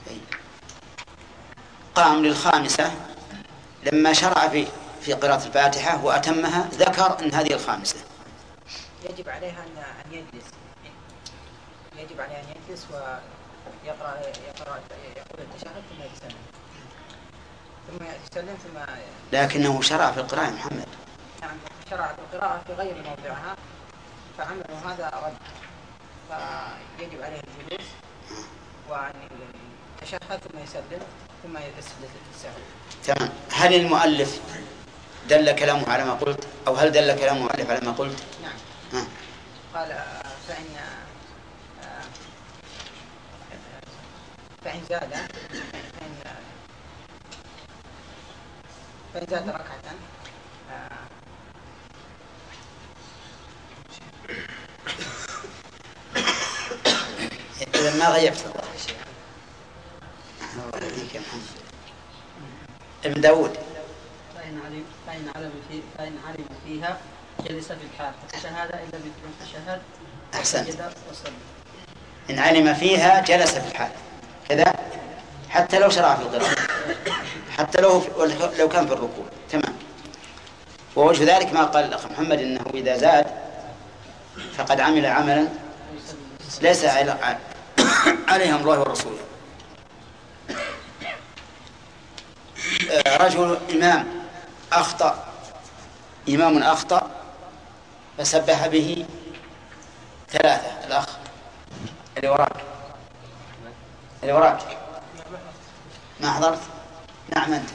قام للخامسة لما شرع في في قراءة الفاتحة وأتمها ذكر أن هذه الخامسة يجب عليها أن يجلس يجب عليها أن يجلس ويقرأ يقرأ يقول التشهد ثم يسلم ثم يسلم ثم لكنه شرع في القراءة محمد. نعم شرع في القراءة في غير موضعها فعمله هذا رد فيجب عليه الجلوس وأن يتشهد ثم يسلم ثم يسجد السهو. تمام. هل المؤلف دل كلامه على ما قلت أو هل دل كلام المؤلف على ما قلت؟ نعم. ها. قال فإن فإن زاد فإن فإن زاد ركعة إذا ما غيبت الله يهديك يا محمد. ابن داود فإن علم فإن علم في فإن علم فيها جلس في الحال فالشهادة إلا بذكر الشهادة. أحسنت. إن علم فيها جلس في الحال كذا حتى لو شرع في القراءة حتى لو لو كان في الركوع. تمام. ووجه ذلك ما قال الأخ محمد إنه إذا زاد فقد عمل عملا ليس عليه الله ورسوله. رجل إمام أخطأ إمام أخطأ فسبح به ثلاثة. الأخ اللي وراك اللي وراك ما حضرت؟ نعم أنت.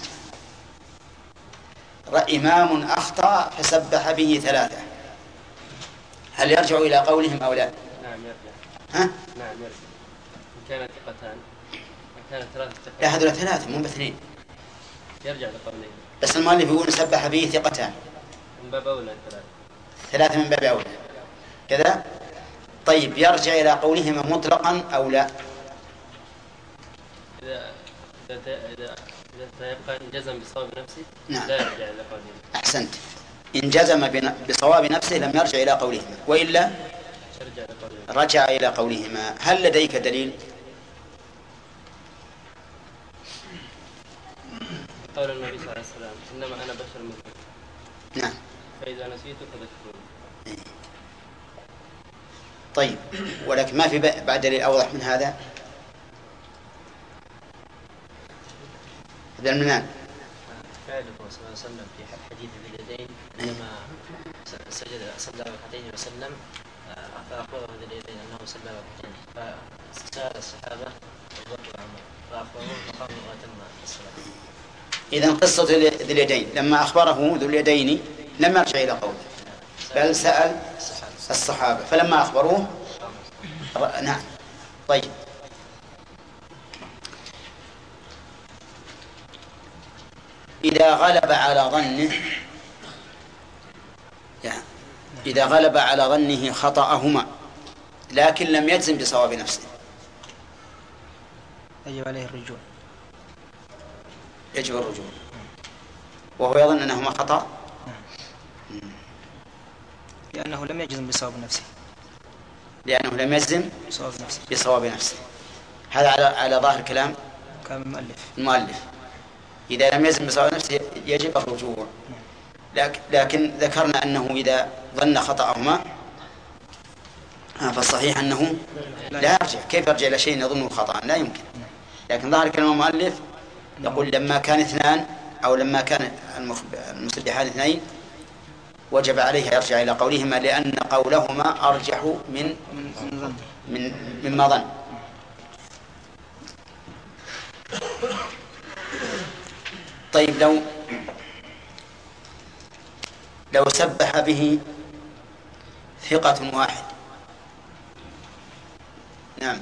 إمام أخطأ فسبح به ثلاثة هل يرجع إلى قولهم أو لا؟ نعم يرجع. ها؟ نعم يرجع. إن كانت ثقتان إن كانت ثلاثة لا هذول ثلاثة مو باثنين. يرجع لقولهم. بس المؤلف يقول سبح به ثقتان من باب أولى ثلاثة. ثلاثة من باب أولى كذا. طيب يرجع إلى قولهما مطلقا أو لا؟ إذا إذا إذا إذا يبقى جزم بصواب نفسه نعم. لا يرجع إلى قولهما. أحسنت. إن جزم بصواب نفسه لم يرجع إلى قولهما وإلا رجع إلى قولهما. هل لديك دليل؟ قول النبي صلى الله عليه وسلم إنما أنا بشر مثلكم. نعم. فإذا نسيت فذكروني. طيب ولكن ما في بعد دليل أوضح من هذا. ابن المنان فعل الرسول صلى الله عليه وسلم في حديث ذي اليدين عندما سجد صلى ركعتين وسلم فأخبره ذي اليدين أنه صلى ركعتين فسأل الصحابة أبو بكر وعمر فأخبروه فقاموا وأتم الصلاة. إذن قصة ذي اليدين لما أخبره ذو اليدين لم يرجع إلى قوله بل سأل الصحابة فلما أخبروه نعم. طيب إذا غلب على ظنه يعني إذا غلب على ظنه خطأهما لكن لم يجزم بصواب نفسه يجب عليه الرجوع. يجب الرجوع وهو يظن أنهما خطأ لأنه لم يجزم بصواب نفسه لأنه لم يجزم بصواب نفسه بصواب نفسه. هذا على على ظاهر كلام كلام المؤلف. المؤلف إذا لم يجزم بصواب نفسه يجب الرجوع. لكن ذكرنا أنه إذا ظن خطأهما فالصحيح أنه لا يرجع. كيف يرجع إلى شيء يظنه خطأ؟ لا يمكن. لكن ظاهر كلام المؤلف يقول لما كان اثنان أو لما كان المسبحان اثنين وجب عليه يرجع إلى قولهما لأن قولهما أرجح من من مما ظن. طيب لو لو سبح به ثقة واحد. نعم.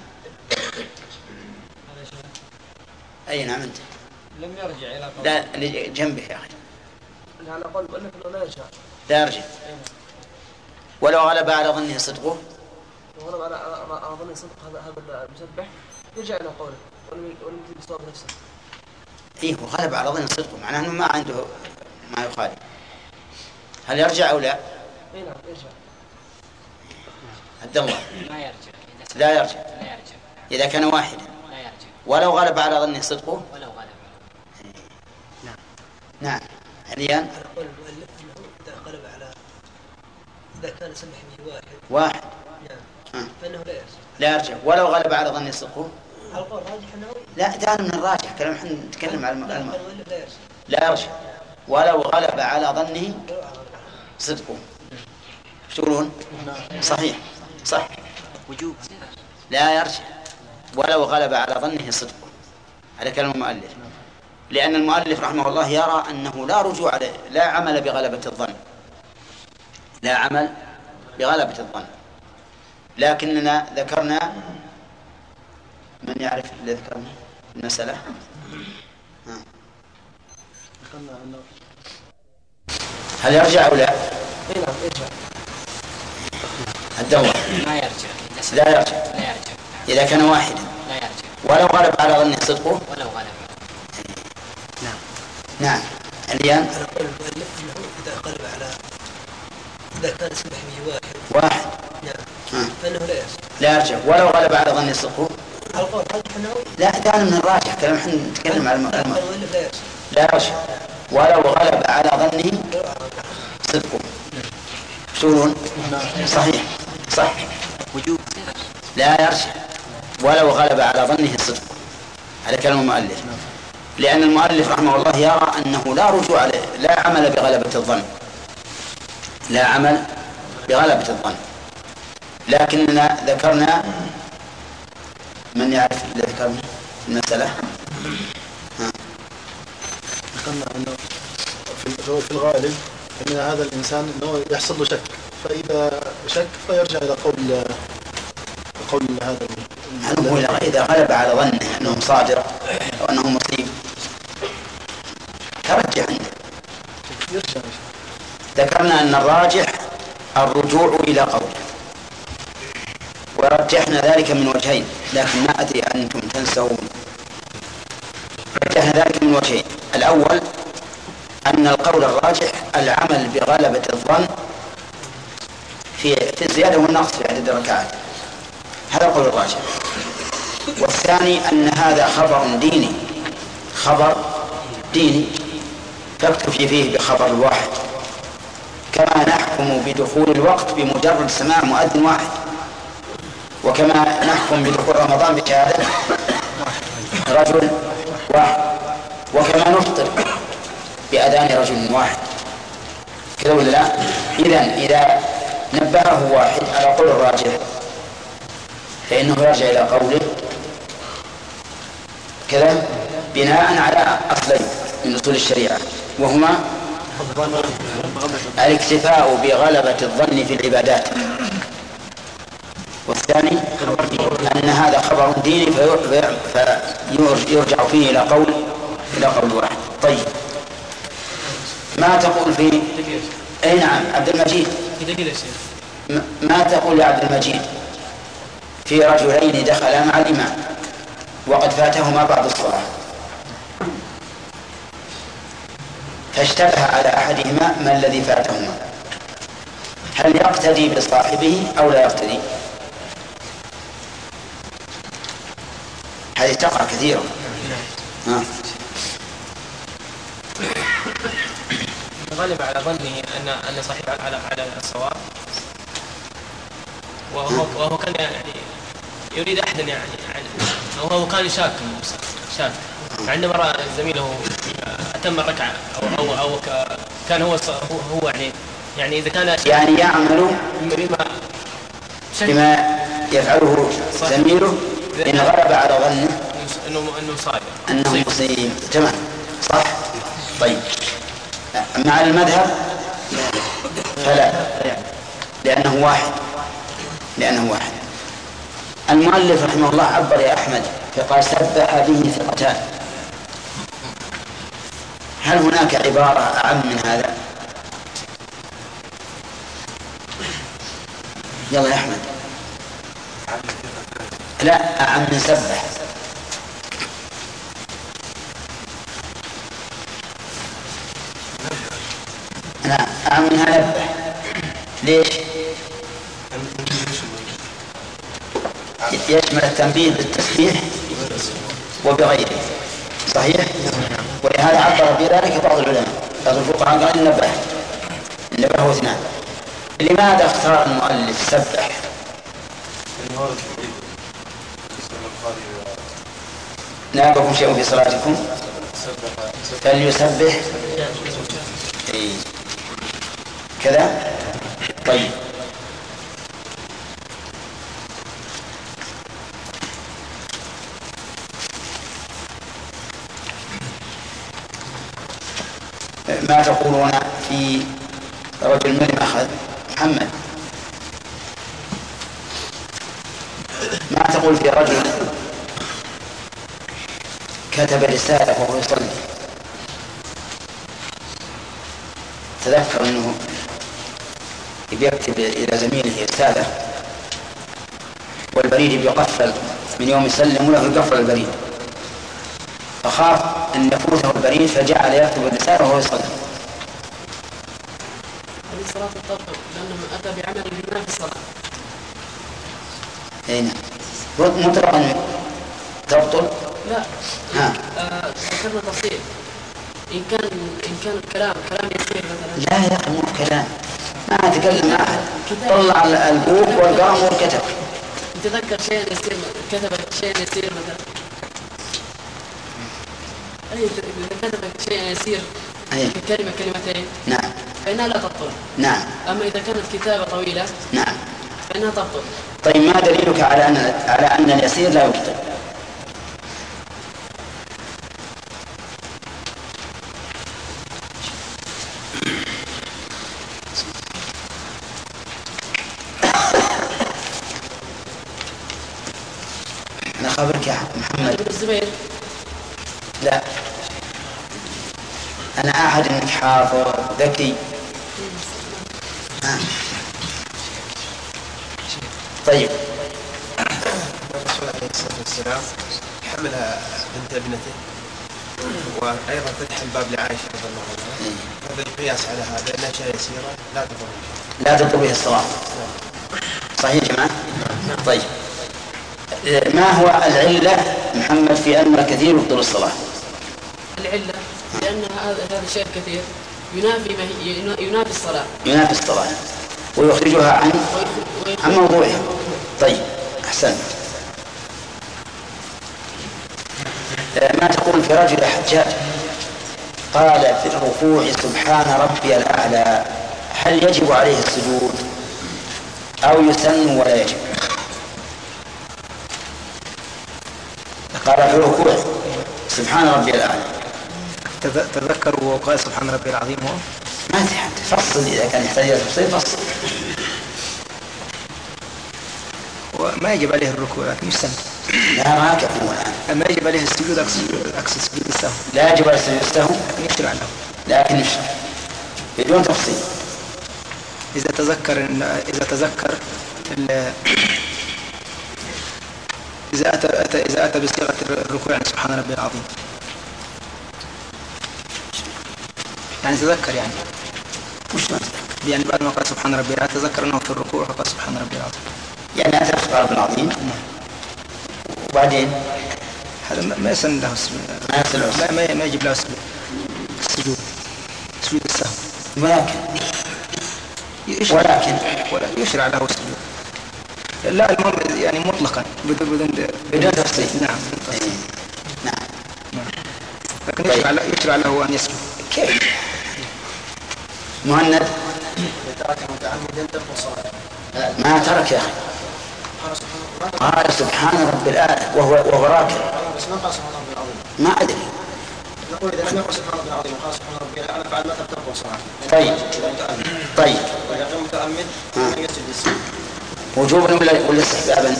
أي نعم أنت. لم يرجع إلى قول. لا جنبك يا أخي. على قول المؤلف أنه لا يرجع. لا يرجع. ولو غلب على ظنه صدقه وغلب على على ظنه صدق هذا هذا المسبح يرجع إلى قوله ولم يجد بصواب نفسه. إيه وغلب على ظنه صدقه معناه أنه ما عنده ما يخالف. هل يرجع أو لا؟ إيه نعم يرجع. عبد الله لا يرجع. لا يرجع. لا يرجع. إذا كان واحدا. لا يرجع. ولو غلب على ظنه صدقه. ولو غلب. نعم. نعم. حاليا. يقول المؤلف أنه إذا غلب على إذا كان سمح به واحد. واحد. نعم. فإنه لا يرجع. لا يرجع. ولو غلب على ظنه صدقه. القول راجح أنه. لا دائما من الراجح كلام احنا نتكلم على المؤلف لا يرجع. لا يرجع. ولو غلب على ظنه صدقه. ايش تقولون؟ صحيح. صح. وجوب. لا يرجع. ولو غلب على ظنه صدقه. على كلام المؤلف. لأن المؤلف رحمه الله يرى أنه لا رجوع عليه، لا عمل بغلبة الظن. لا عمل بغلبة الظن. لكننا ذكرنا من يعرف اللي ذكرنا المسألة. ها. ذكرنا أنه هل يرجع أو لا؟ إيه نعم يرجع. الدور. ما يرجع. لا يرجع. لا يرجع. إذا كان واحدا. لا يرجع. ولو غلب على ظنه صدقه. ولو غلب. نعم. نعم. الآن. يقول المؤلف أنه إذا غلب على إذا كان سمح به واحد. واحد. نعم. فإنه لا يرجع. لا يرجع. ولو غلب على ظنه صدقه. القول راجح أنه. لا دائما من الراجح كلام احنا نتكلم على المؤلف. المؤلف لا يرجع. لا يرجع. ولو غلب على ظنه صدقه. تقولون؟ صحيح. صح. وجوب. لا يرجع. ولو غلب على ظنه صدقه. على كلام المؤلف. لأن المؤلف رحمه الله يرى أنه لا رجوع عليه، لا عمل بغلبة الظن. لا عمل بغلبة الظن. لكننا ذكرنا من يعرف اللي ذكرنا المسألة. ها. ذكرنا أنه في الغالب أن هذا الإنسان أنه يحصل له شك، فإذا شك فيرجع إلى قول قول هذا. أنه إذا غلب على ظنه أنه صادق أو أنه مصيب ترجع عنه. يرجع. ذكرنا أن الراجح الرجوع إلى قوله، ورجحنا ذلك من وجهين، لكن ما أدري أنتم تنسون. رجحنا ذلك من وجهين. الأول أن القول الراجح العمل بغلبة الظن في في الزيادة والنقص في عدد الركعات، هذا القول الراجح. والثاني أن هذا خبر ديني، خبر ديني فاكتفي فيه بخبر الواحد، كما نحكم بدخول الوقت بمجرد سماع مؤذن واحد، وكما نحكم بدخول رمضان بشهادة رجل واحد، وكما نفطر بأذان رجل واحد، كذا ولا لا؟ إذن إذا نبهه واحد على قول الراجح فإنه يرجع إلى قوله كذا بناء على أصلين من أصول الشريعة، وهما الاكتفاء بغلبة الظن في العبادات، والثاني أن هذا خبر ديني فيرجع فيه إلى قول إلى قول واحد. طيب ما تقول في أي نعم عبد المجيد، ما تقول يا عبد المجيد في رجلين دخلا مع الإمام وقد فاتهما بعض الصلاة فاشتبه على أحدهما ما الذي فاتهما، هل يقتدي بصاحبه أو لا يقتدي؟ هذه تقع كثيرا. آه. غالب على ظنه أن أن صاحب على على الصواب، وهو وهو كان يعني يريد أحدا يعني وهو كان شاك شاك عندما رأى زميله أتم الركعة أو أو أو كان هو هو يعني يعني إذا كان يعني يعمل بما بما يفعله زميله إن غلب على ظنه إنه إنه صادق أنه مصيب. تمام صح. طيب مع المذهب فلا، لأنه واحد لأنه واحد. المؤلف رحمه الله عبر يا أحمد فقال سبح به ثقتان، هل هناك عبارة أعم من هذا؟ يلا يا أحمد. لا أعم من سبح. لا أعم منها نبح. ليش؟ يشمل التنبيه بالتسبيح وبغيره. صحيح؟ ولهذا عبر بذلك بعض العلماء. بعض الفقهاء قال النبه النبه هو اثنان. لماذا اختار المؤلف سبح؟ نابكم شيء في صلاتكم فليسبح إيه. كذا. طيب ما تقولون في رجل من أخذ محمد؟ ما تقول في رجل كتب رسالة وهو يصلي، تذكر أنه يكتب إلى زميله رسالة والبريد بيقفل من يوم يسلم وله يقفل البريد، فخاف أن يفوته البريد فجعل يكتب الرسالة وهو يصلي. هذه صلاة التطوع لأنه أتى بعمل بما في الصلاة. أي نعم. مطلقا أن تبطل؟ لا. ها. آه، ذكرنا تفصيل. إن كان إن كان الكلام كلام يسير مثلا. لا يا أخي مو كلام. ما أتكلم مع أحد. طلع البوك والقلم والكتب. تذكر شيء يسير كتب شيء يسير مثلا. أي إذا كتب شيء يسير كلمة كلمتين. نعم. فإنها لا تبطل. نعم. أما إذا كانت كتابة طويلة. نعم. فإنها تبطل. طيب ما دليلك على أن على أن اليسير لا يبطل؟ أنا خبرك يا محمد. ابن الزبير. لا أنا أعهد أنك حافظ ذكي. آه. طيب. الرسول عليه الصلاة والسلام حملها بنت ابنته وأيضا فتح الباب لعائشة رضي الله عنها. هذا القياس على هذا أنها شيء يسيرة لا تضر لا تضر به الصلاة. صحيح يا جماعة؟ طيب ما هو العلة محمد في أن الكثير يبطل الصلاة؟ العلة لأن هذا هذا الشيء الكثير ينافي ينافي الصلاة. ينافي الصلاة ويخرجها عن عن موضوعها. طيب أحسن. ما تقول في رجل حجاج قال في الركوع سبحان ربي الأعلى، هل يجب عليه السجود أو يسن ولا يجب؟ قال في الركوع سبحان ربي الأعلى. تذكروا وقال سبحان ربي العظيم هو ما تفصل إذا كان يحتاج إلى تفصيل فصل. وما يجب عليه الركوع لكن يسن. لا راكع هو الآن. ما يجب عليه السجود عكس سجود السهو. لا يجب عليه السجود السهو لكن يشرع له. لكن يشرع بدون تفصيل. إذا تذكر إذا تذكر إذا أتى, أتى إذا أتى بصيغة الركوع يعني سبحان ربي العظيم، يعني تذكر يعني مش ما يعني بعد ما قال سبحان ربي العظيم تذكر أنه في الركوع فقال سبحان ربي العظيم، يعني أتى سبحان ربي العظيم وبعدين هذا ما يسن له ما ما ما يجب له السجود سجود السهو، ولكن ولكن ولا يشرع له السجود. لا المهم يعني مطلقا بدون بدون بدون تفصيل. نعم. نعم. نعم. لكن يشرع له يشرع له أن يسجد. كيف؟ مهند ترك متعمدا تبطل صلاته. ما ترك يا أخي. قال سبحان رب الأعلى وهو وهو راكع. بس ما قال سبحان ربي العظيم. ما أدري. نقول إذا لم يقل سبحان ربي العظيم وقال سبحان ربي الأعلى فعل ما تبطل صلاته. طيب. طيب. وإذا كان متعمد لم يسجد للسجود. وجوبا ولا ولا استحبابا؟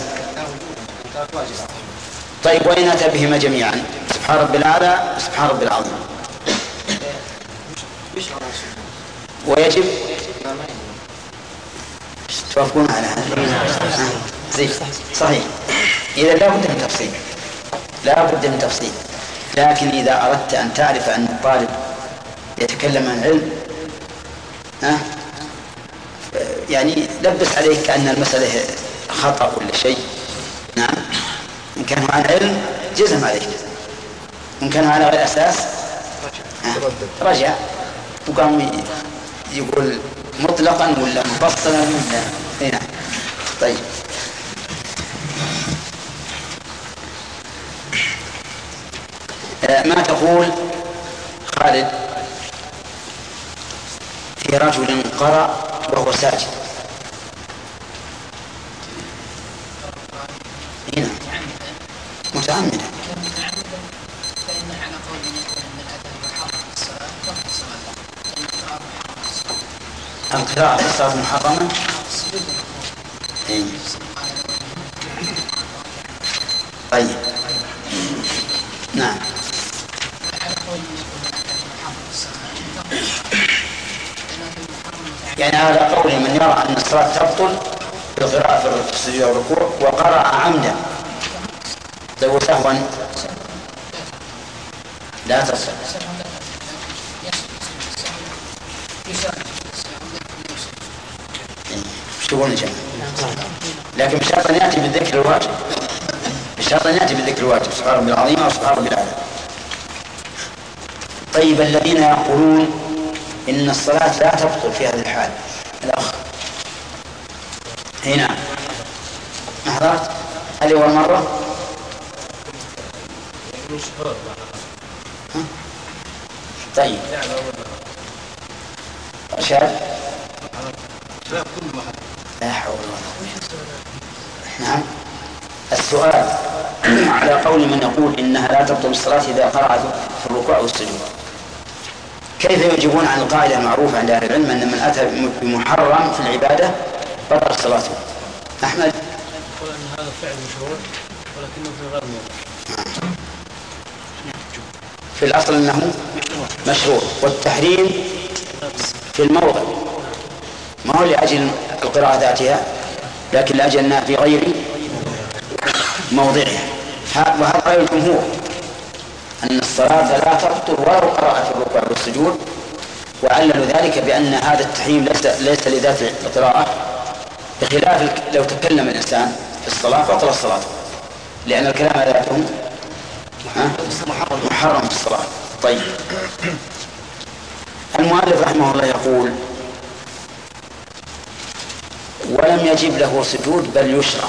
طيب وإن أتى بهما جميعا سبحان رب الأعلى سبحان رب العظيم ويجب توافقون على هذا؟ زين صحيح. إذا لا بد من تفصيل، لا بد من تفصيل. لكن إذا أردت أن تعرف أن الطالب يتكلم عن علم، ها يعني لبس عليك أن المسألة خطأ ولا شيء. نعم، إن كان عن علم جزم عليك، إن كان على غير أساس رجع وقام يقول مطلقا ولا مفصلا. هنا طيب. ما تقول خالد في رجل قرأ وهو ساجد؟ هنا متعمدا. القراءة في الصلاة محرمة. طيب نعم. يعني على قول من يرى أن الصلاة تبطل بالقراءة في السجود والركوع وقرأ عمدا لو سهوا لا تصح. ايش تقولون يا جماعة؟ لكن بشرط أن يأتي بالذكر الواجب، بشرط أن يأتي بالذكر الواجب سبحان ربي العظيم وسبحان ربي الأعلى. طيب الذين يقولون إن الصلاة لا تبطل في هذه الحال، الأخ هنا ما حضرت؟ هذه أول مرة؟ طيب شاب لا حول ولا قوة. نعم. السؤال على قول من يقول إنها لا تبطل الصلاة إذا قرأت في الركوع والسجود، كيف يجيبون عن القاعدة المعروفة عند أهل العلم أن من أتى بمحرم في العبادة بطل صلاته؟ أحمد يقول أن هذا فعل مشروع ولكنه في غير موضع. في الأصل أنه مشروع والتحريم في الموضع، ما هو لأجل القراءة ذاتها لكن لأجل أنها في غير موضعها. وهذا رأي الجمهور أن الصلاة لا تبطل ولو قرأ في الركوع والسجود، وعللوا ذلك بأن هذا التحريم ليس, ليس لذات القراءة، بخلاف لو تكلم الإنسان في الصلاة بطل الصلاة، لأن الكلام ذاته محرم في الصلاة. طيب المؤلف رحمه الله يقول ولم يجب له سجود بل يشرع.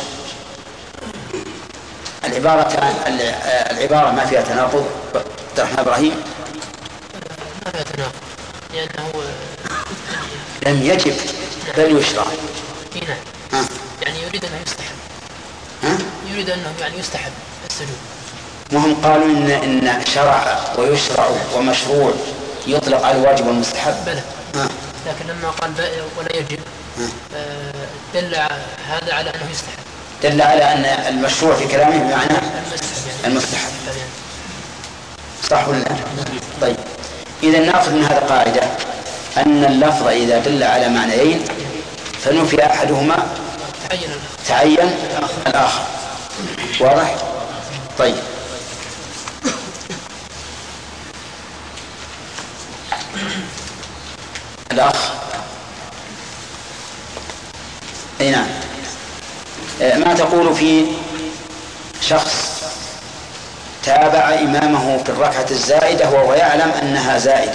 العبارة العبارة ما فيها تناقض ترحم إبراهيم؟ ما فيها تناقض لأنه لم يجب بل يشرع. نعم. يعني يريد أنه يستحب. ها؟ يريد أنه يعني يستحب السجود. وهم قالوا إن إن شرع ويشرع ومشروع يطلق على الواجب والمستحب. بلى. لكن لما قال ولا يجب دل هذا على أنه يستحب. دل على أن المشروع في كلامه بمعنى المستحب. صح ولا لا؟ طيب إذا نأخذ من هذا قاعدة أن اللفظ إذا دل على معنيين فنفي أحدهما تعين الآخر. واضح؟ طيب الأخ أي نعم. ما تقول في شخص تابع إمامه في الركعة الزائدة وهو يعلم أنها زائدة؟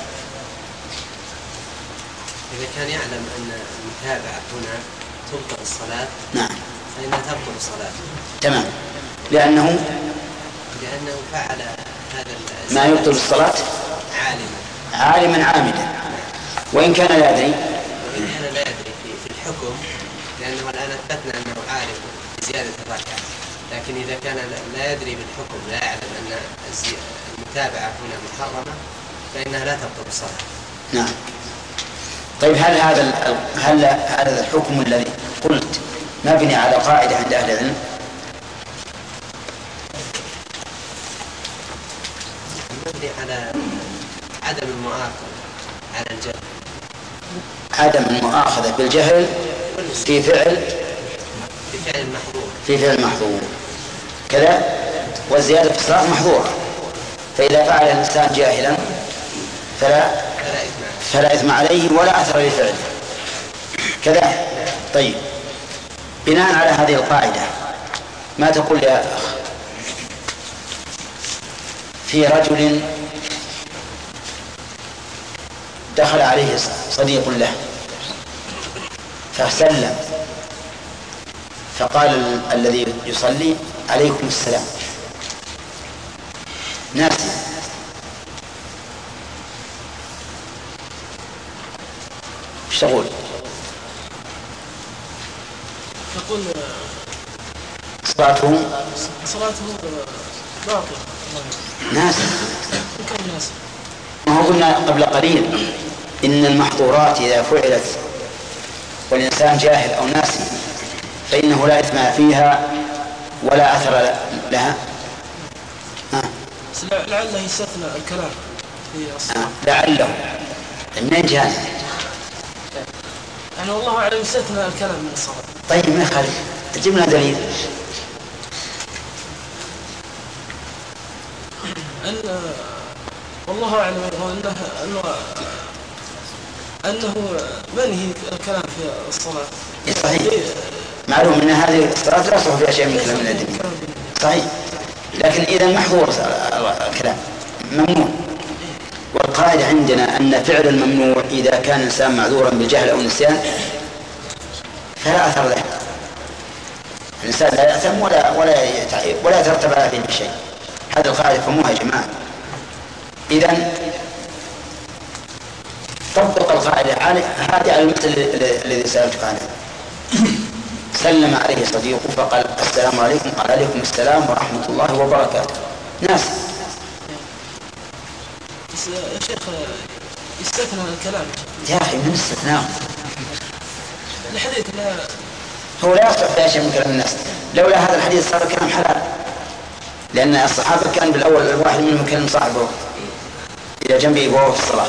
إذا كان يعلم أن المتابعة هنا تبطل الصلاة نعم فإنها تبطل الصلاة. تمام. لأنه لأنه فعل هذا ما يبطل الصلاة عالما عالما عامدا، وإن كان لا يدري وإن كان لا يدري في الحكم، لأنه الآن أثبتنا أنه عارف بزيادة الركعة، لكن إذا كان لا يدري بالحكم لا يعلم أن المتابعة هنا محرمة فإنها لا تبطل الصلاة. نعم. طيب هل هذا هل هذا الحكم الذي قلت مبني على قاعدة عند أهل العلم؟ مبني على عدم المؤاخذة على الجهل. عدم المؤاخذة بالجهل في فعل في فعل محظور في فعل محظور كذا، والزيادة في الصلاة محظورة. فإذا فعل الإنسان جاهلا فلا فلا إثم عليه ولا أثر لفعله كذا. طيب، بناء على هذه القاعدة ما تقول يا أخ في رجل دخل عليه صديق له فسلم، فقال الذي يصلي عليكم السلام ناسي، ايش تقول؟ تقول صلاته صلاته باطلة ناسي. كم ناسي؟ ما هو قلنا قبل قليل إن المحظورات إذا فعلت والإنسان جاهل أو ناسي فإنه لا إثم فيها ولا أثر لها. آه. لعله يستثنى الكلام في الصلاة. آه. لعله منين جاء؟ يعني والله أعلم يستثنى الكلام من الصلاة. طيب ما يخالف، تجيب لنا دليل. أن والله أعلم أنه أنه أنه منهي الكلام في الصلاة. صحيح، معلوم أن هذه الصلاة لا يصح فيها شيء من كلام الأدب. صحيح، لكن إذا محظور الكلام ممنوع. والقاعدة عندنا أن فعل الممنوع إذا كان الإنسان معذورا بالجهل أو النسيان فلا أثر له، الإنسان لا يأثم ولا ولا ولا يترتب على فيه شيء. هذه القاعدة فهموها يا جماعة. إذن طبق القاعدة هذه على المثل الذي سألتك عنه. سلم عليه صديقه فقال السلام عليكم، قال عليكم السلام ورحمة الله وبركاته ناس. يا شيخ يستثنى الكلام يا أخي من استثناء الحديث لا هو لا يصح فيها شيء من كلام الناس. لولا هذا الحديث صار الكلام حلال، لأن الصحابة كان بالأول الواحد منهم كان صاحبه إلى جنبه وهو في الصلاة.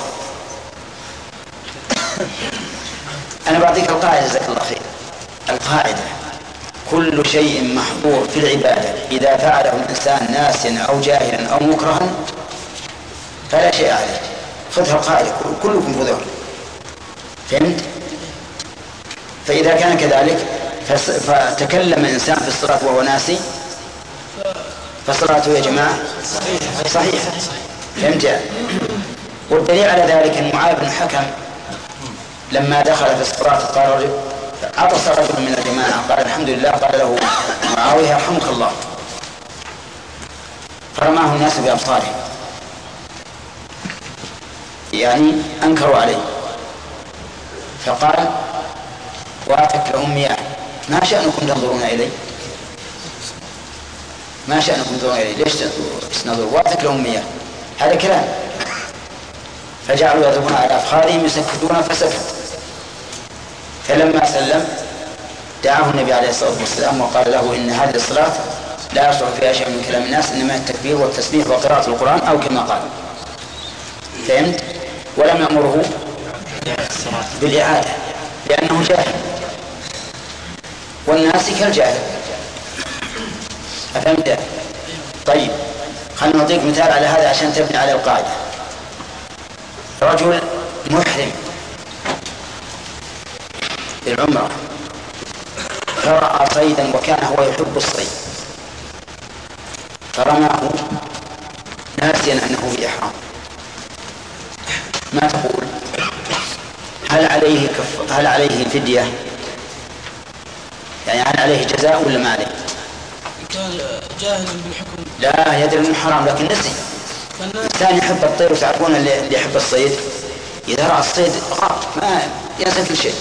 أنا بعطيك القاعدة جزاك الله خير. القاعدة كل شيء محظور في العبادة إذا فعله الإنسان ناسيا أو جاهلا أو مكرها فلا شيء عليه. خذها القاعدة كلكم خذوها، فهمت؟ فإذا كان كذلك فتكلم الإنسان في الصلاة وهو ناسي فصلاته يا جماعة صحيحة. فهمت؟ والدليل على ذلك أن معاذ بن الحكم لما دخل في الصلاة قال عطس رجل من الجماعة قال الحمد لله، قال له معاوية يرحمك الله، فرماه الناس بأبصارهم يعني أنكروا عليه، فقال واتك لأمي ما شأنكم تنظرون إلي؟ ما شأنكم تنظرون إلي؟ ليش تنظرون؟ واتك لأمي، هذا كلام. فجعلوا يضربون على أفخاذهم يسكتون فسكت. فلما سلم دعاه النبي عليه الصلاة والسلام وقال له إن هذه الصلاة لا يصح فيها شيء من كلام الناس، إنما التكبير والتسبيح وقراءة القرآن أو كما قال. فهمت؟ ولم يأمره بالإعادة لأنه جاهل، والناس كالجاهل. أفهمت؟ طيب خلنا نعطيك مثال على هذا عشان تبني على القاعدة. رجل محرم بالعمرة فرأى صيدا وكان هو يحب الصيد فرماه ناسيا أنه في إحرام، ما تقول؟ هل عليه كف... هل عليه فدية؟ يعني هل عليه جزاء ولا ما عليه؟ كان جاهلا بالحكم لا يدري انه حرام لكن نسي. الثاني يحب الطير، وتعرفون اللي يحب الصيد إذا رأى الصيد غاب ما ينسى كل شيء.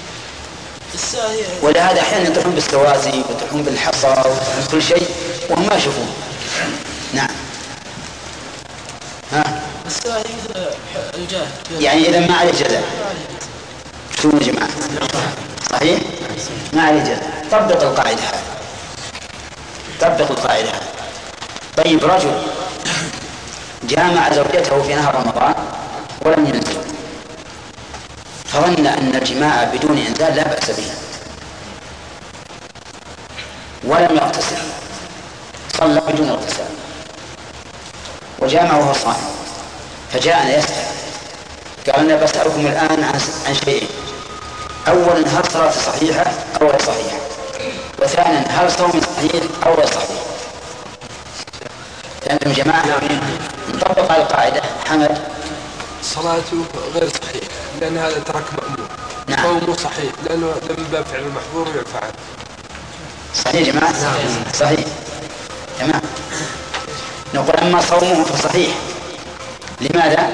ولهذا أحيانا يطيحون بالسوازي ويطيحون بالحصى ويطيحون كل شيء وهم ما يشوفون. نعم. ها. الساهي مثل الجاهل. يعني إذا ما عليه جزاء. شو يا جماعة؟ صحيح؟ ما عليه جزاء. طبق القاعدة هذه. طبق القاعدة هذه. طيب رجل جامع زوجته في نهار رمضان ولم ينزل، فظن أن الجماع بدون إنزال لا بأس به، ولم يغتسل صلى بدون اغتسال وجامع وهو صائم فجاءنا يسأل قال أنا بسألكم الآن عن شيئين: أولا هل صلاة صحيحة أو غير صحيحة؟ وثانيا هل صوم صحيح أو غير صحيح؟ لأنهم جماعة نطبق على القاعدة. حمد: صلاته غير صحيح لأن هذا ترك مأمور. نعم. صومه صحيح لأنه من باب فعل المحظور ويعفى عنه. صحيح يا جماعة؟ نعم. صحيح تمام. نقول أما صومه فصحيح. لماذا؟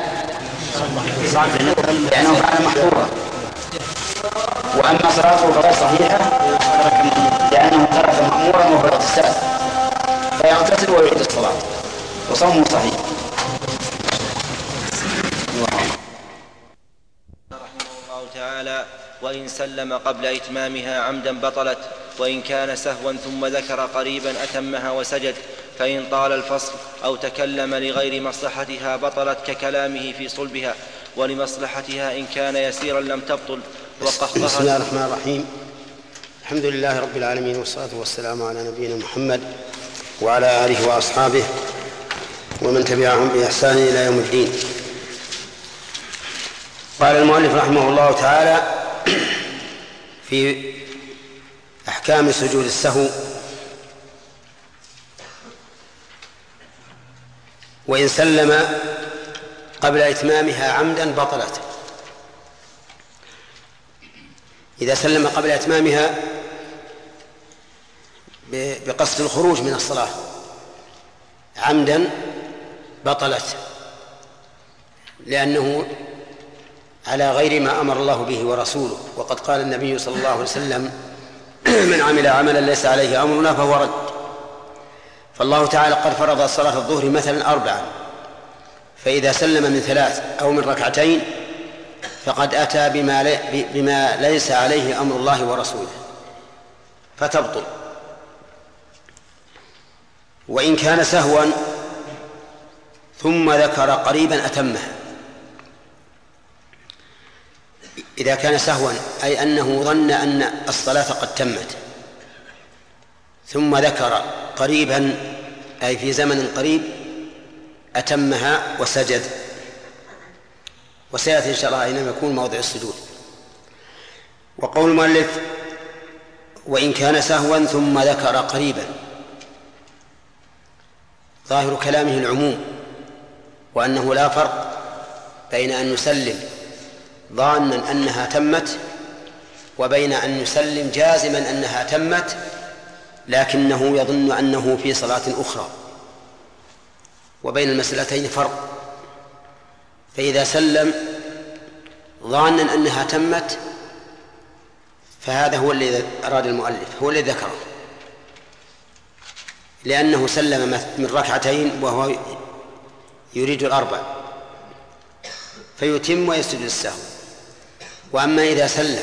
لأنه فعل محظورا. وأما صلاته فغير صحيحة لأنه ترك مأمورا وهو الاغتسال فيغتسل ويعيد الصلاة وصومه صحيح. رحمه الله تعالى: وإن سلم قبل إتمامها عمدا بطلت، وإن كان سهوا ثم ذكر قريبا أتمها وسجد، فإن طال الفصل أو تكلم لغير مصلحتها بطلت ككلامه في صلبها، ولمصلحتها إن كان يسيرا لم تبطل. بسم الله الرحمن الرحيم. الحمد لله رب العالمين، والصلاة والسلام على نبينا محمد وعلى آله وأصحابه ومن تبعهم بإحسان إلى يوم الدين. قال المؤلف رحمه الله تعالى في أحكام سجود السهو: وإن سلم قبل إتمامها عمدا بطلت. إذا سلم قبل إتمامها بقصد الخروج من الصلاة عمدا بطلت، لأنه على غير ما أمر الله به ورسوله. وقد قال النبي صلى الله عليه وسلم: من عمل عملا ليس عليه أمرنا فهو رد. فالله تعالى قد فرض صلاة الظهر مثلا أربعا، فإذا سلم من ثلاث أو من ركعتين فقد أتى بما, لي بما ليس عليه أمر الله ورسوله فتبطل. وإن كان سهوا ثم ذكر قريبا أتمه. إذا كان سهوا أي أنه ظن أن الصلاة قد تمت ثم ذكر قريبا أي في زمن قريب أتمها وسجد، وسيأتي إن شاء الله أينما يكون موضع السجود. وقول المؤلف: وإن كان سهوا ثم ذكر قريبا، ظاهر كلامه العموم، وأنه لا فرق بين أن يسلم ظانا أنها تمت وبين أن يسلم جازما أنها تمت لكنه يظن أنه في صلاة أخرى، وبين المسألتين فرق. فإذا سلم ظانا أنها تمت فهذا هو الذي أراد المؤلف، هو الذي ذكره، لأنه سلم من ركعتين وهو يريد الأربع فيتم ويسجد السهو. وأما إذا سلم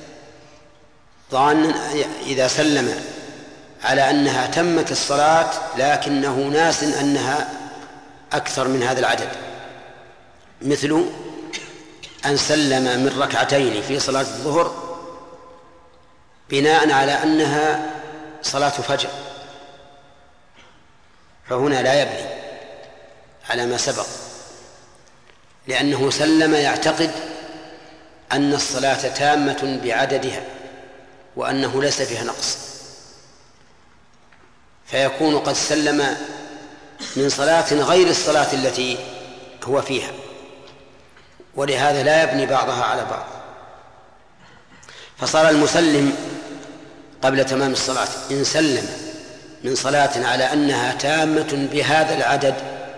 ظانا إذا سلم على أنها تمت الصلاة لكنه ناس أنها أكثر من هذا العدد، مثل أن سلم من ركعتين في صلاة الظهر بناء على أنها صلاة فجر، فهنا لا يبني على ما سبق، لأنه سلم يعتقد أن الصلاة تامة بعددها وأنه ليس فيها نقص، فيكون قد سلم من صلاة غير الصلاة التي هو فيها، ولهذا لا يبني بعضها على بعض. فصار المسلم قبل تمام الصلاة إن سلم من صلاة على أنها تامة بهذا العدد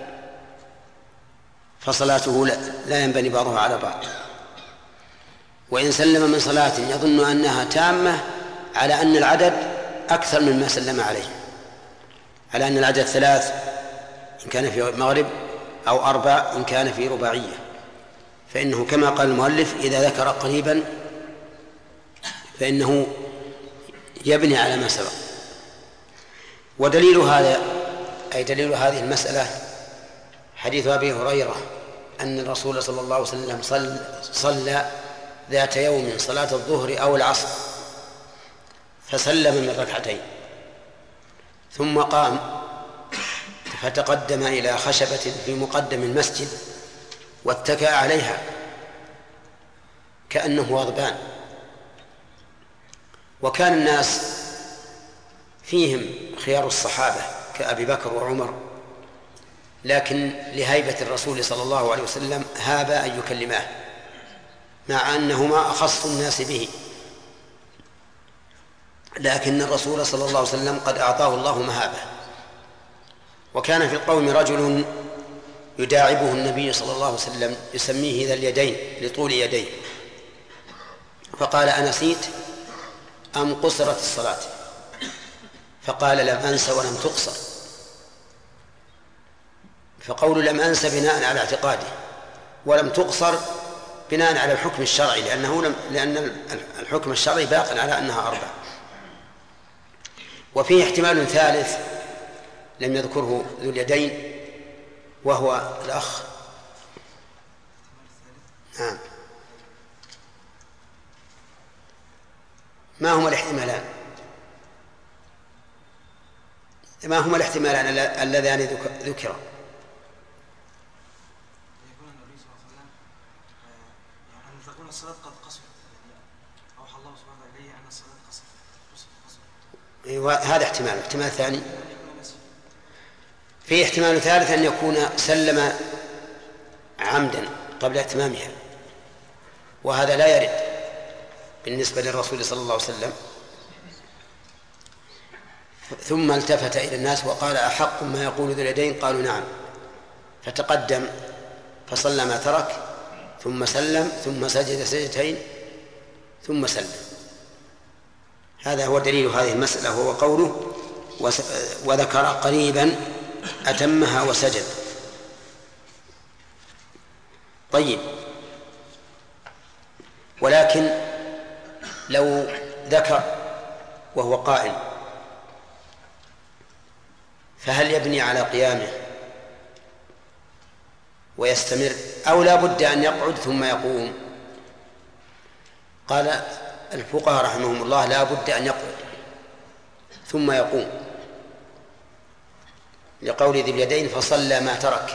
فصلاته لا ينبني بعضها على بعض. وإن سلم من صلاة يظن أنها تامة على أن العدد أكثر مما سلم عليه، على أن العدد ثلاث إن كان في مغرب أو أربع إن كان في رباعية، فإنه كما قال المؤلف إذا ذكر قريبا فإنه يبني على ما سبق. ودليل هذا أي دليل هذه المسألة حديث أبي هريرة أن الرسول صلى الله عليه وسلم صلى, صلى ذات يوم صلاة الظهر أو العصر فسلم من ركعتين ثم قام فتقدم إلى خشبة في مقدم المسجد واتكأ عليها كأنه غضبان. وكان الناس فيهم خيار الصحابة كأبي بكر وعمر، لكن لهيبة الرسول صلى الله عليه وسلم هاب أن يكلماه مع أنهما أخص الناس به، لكن الرسول صلى الله عليه وسلم قد أعطاه الله مهابة. وكان في القوم رجل يداعبه النبي صلى الله عليه وسلم يسميه ذا اليدين لطول يديه، فقال: أنسيت أم قصرت الصلاة؟ فقال: لم أنس ولم تقصر. فقول لم أنس بناء على اعتقاده، ولم تقصر بناء على الحكم الشرعي، لأنه لم لأن الحكم الشرعي باق على أنها أربع. وفيه احتمال ثالث لم يذكره ذو اليدين وهو الأخ. نعم. ما هما الاحتمالان؟ ما هما الاحتمالان اللذان ذكرا؟ الصلاة قد قصرت، أوحى الله سبحانه وتعالى إليه أن الصلاة قصرت. أيوة، هذا احتمال. احتمال ثاني، في احتمال ثالث أن يكون سلم عمدا قبل اتمامها، وهذا لا يرد بالنسبة للرسول صلى الله عليه وسلم. ثم التفت إلى الناس وقال: أحق ما يقول ذو اليدين؟ قالوا: نعم. فتقدم فصلى ما ترك، ثم سلم، ثم سجد سجدتين، ثم سلم. هذا هو دليل هذه المسألة، وهو قوله: وذكر قريبا أتمها وسجد. طيب، ولكن لو ذكر وهو قائم فهل يبني على قيامه ويستمر، أو لا بد أن يقعد ثم يقوم؟ قال الفقهاء رحمهم الله: لا بد أن يقعد ثم يقوم، لقول ذي اليدين: فصلى ما ترك،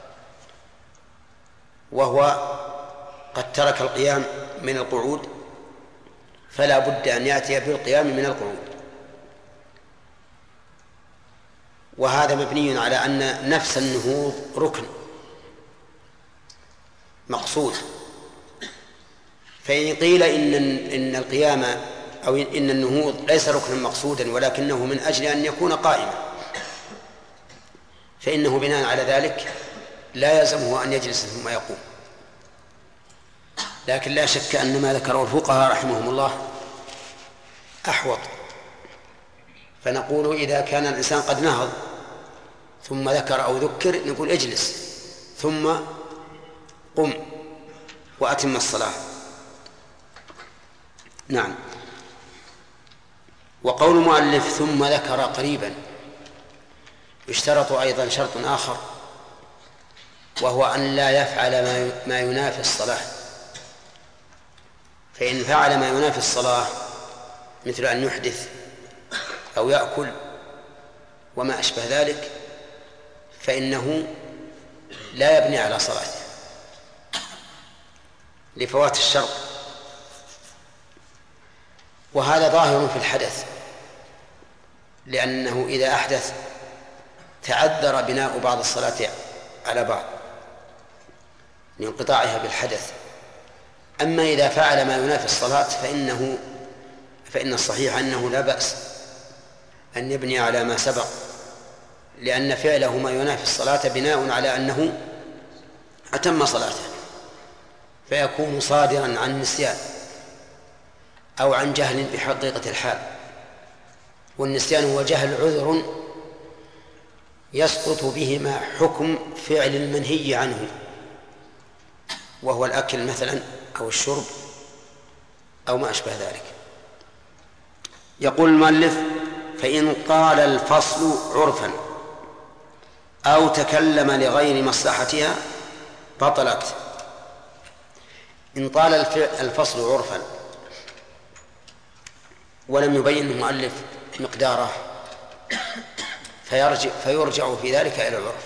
وهو قد ترك القيام من القعود، فلا بد أن يأتي بالقيام من القعود. وهذا مبني على أن نفس النهوض ركن مقصود. فإن قيل إن إن القيام أو إن النهوض ليس ركنا مقصودا ولكنه من أجل أن يكون قائما، فإنه بناء على ذلك لا يلزمه أن يجلس ثم يقوم. لكن لا شك أن ما ذكره الفقهاء رحمهم الله أحوط، فنقول إذا كان الإنسان قد نهض ثم ذكر أو ذكر نقول: اجلس ثم قم وأتم الصلاة. نعم. وقول المؤلف: ثم ذكر قريبا، يشترط أيضا شرط آخر، وهو أن لا يفعل ما ينافي الصلاة. فإن فعل ما ينافي الصلاة مثل أن يحدث أو يأكل وما أشبه ذلك فإنه لا يبني على صلاته لفوات الشرط. وهذا ظاهر في الحدث، لأنه إذا أحدث تعذر بناء بعض الصلاة على بعض لانقطاعها بالحدث. أما إذا فعل ما ينافي الصلاة فإنه فإن الصحيح أنه لا بأس أن يبني على ما سبق، لأن فعله ما ينافي الصلاة بناء على أنه أتم صلاته، فيكون صادرا عن نسيان أو عن جهل بحقيقة الحال. والنسيان هو جهل عذر يسقط بهما حكم فعل المنهي عنه، وهو الأكل مثلا أو الشرب أو ما أشبه ذلك. يقول المؤلف: فإن قال الفصل عرفا أو تكلم لغير مصلحتها بطلت. إن طال الفصل عرفا ولم يبين المؤلف مقداره فيرجع, فيرجع في ذلك إلى العرف.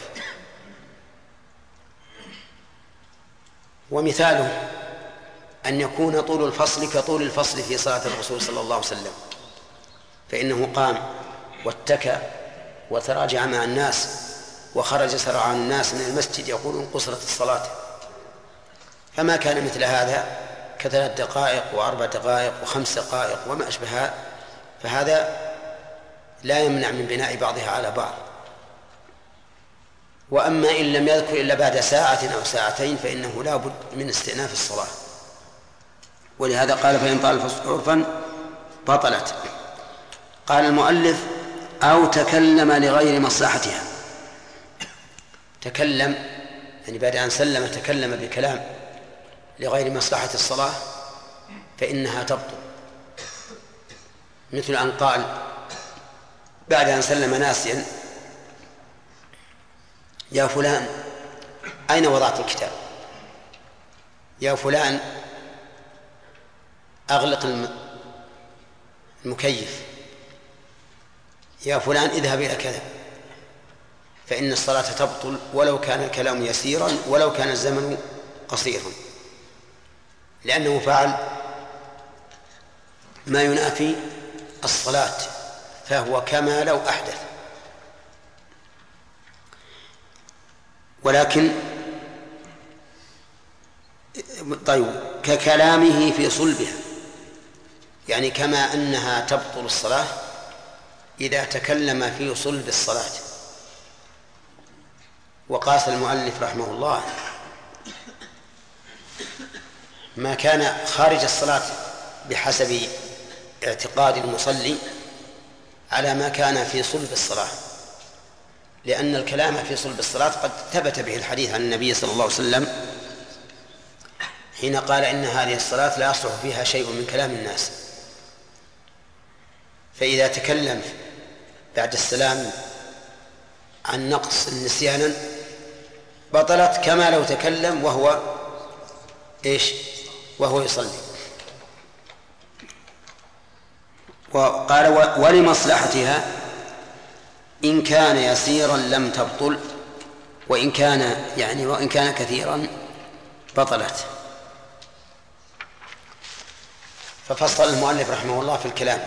ومثاله أن يكون طول الفصل كطول الفصل في صلاة الرسول صلى الله عليه وسلم، فإنه قام واتكى وتراجع مع الناس وخرج سرعان الناس من المسجد يقولون قصرت الصلاة، فما كان مثل هذا كثلاث دقائق وأربع دقائق وخمس دقائق وما أشبهها، فهذا لا يمنع من بناء بعضها على بعض. وأما إن لم يذكر إلا بعد ساعة أو ساعتين فإنه لا بد من استئناف الصلاة، ولهذا قال فإن طال الفصل عرفا بطلت. قال المؤلف أو تكلم لغير مصلحتها. تكلم يعني بعد أن سلم تكلم بكلام لغير مصلحة الصلاة فإنها تبطل، مثل أن قال بعد أن سلم ناسيا يا فلان أين وضعت الكتاب؟ يا فلان أغلق المكيف، يا فلان اذهب إلى كذا، فإن الصلاة تبطل ولو كان الكلام يسيرا ولو كان الزمن قصيرا، لأنه فعل ما ينافي الصلاة، فهو كما لو أحدث. ولكن طيب ككلامه في صلبها، يعني كما أنها تبطل الصلاة إذا تكلم في صلب الصلاة. وقاس المؤلف رحمه الله ما كان خارج الصلاة بحسب اعتقاد المصلي على ما كان في صلب الصلاة، لأن الكلام في صلب الصلاة قد ثبت به الحديث عن النبي صلى الله عليه وسلم حين قال إن هذه الصلاة لا يصلح فيها شيء من كلام الناس. فإذا تكلم بعد السلام عن نقص نسيانا بطلت كما لو تكلم وهو إيش وهو يصلي. وقال ولمصلحتها إن كان يسيرا لم تبطل، وإن كان يعني وإن كان كثيرا بطلت. ففصل المؤلف رحمه الله في الكلام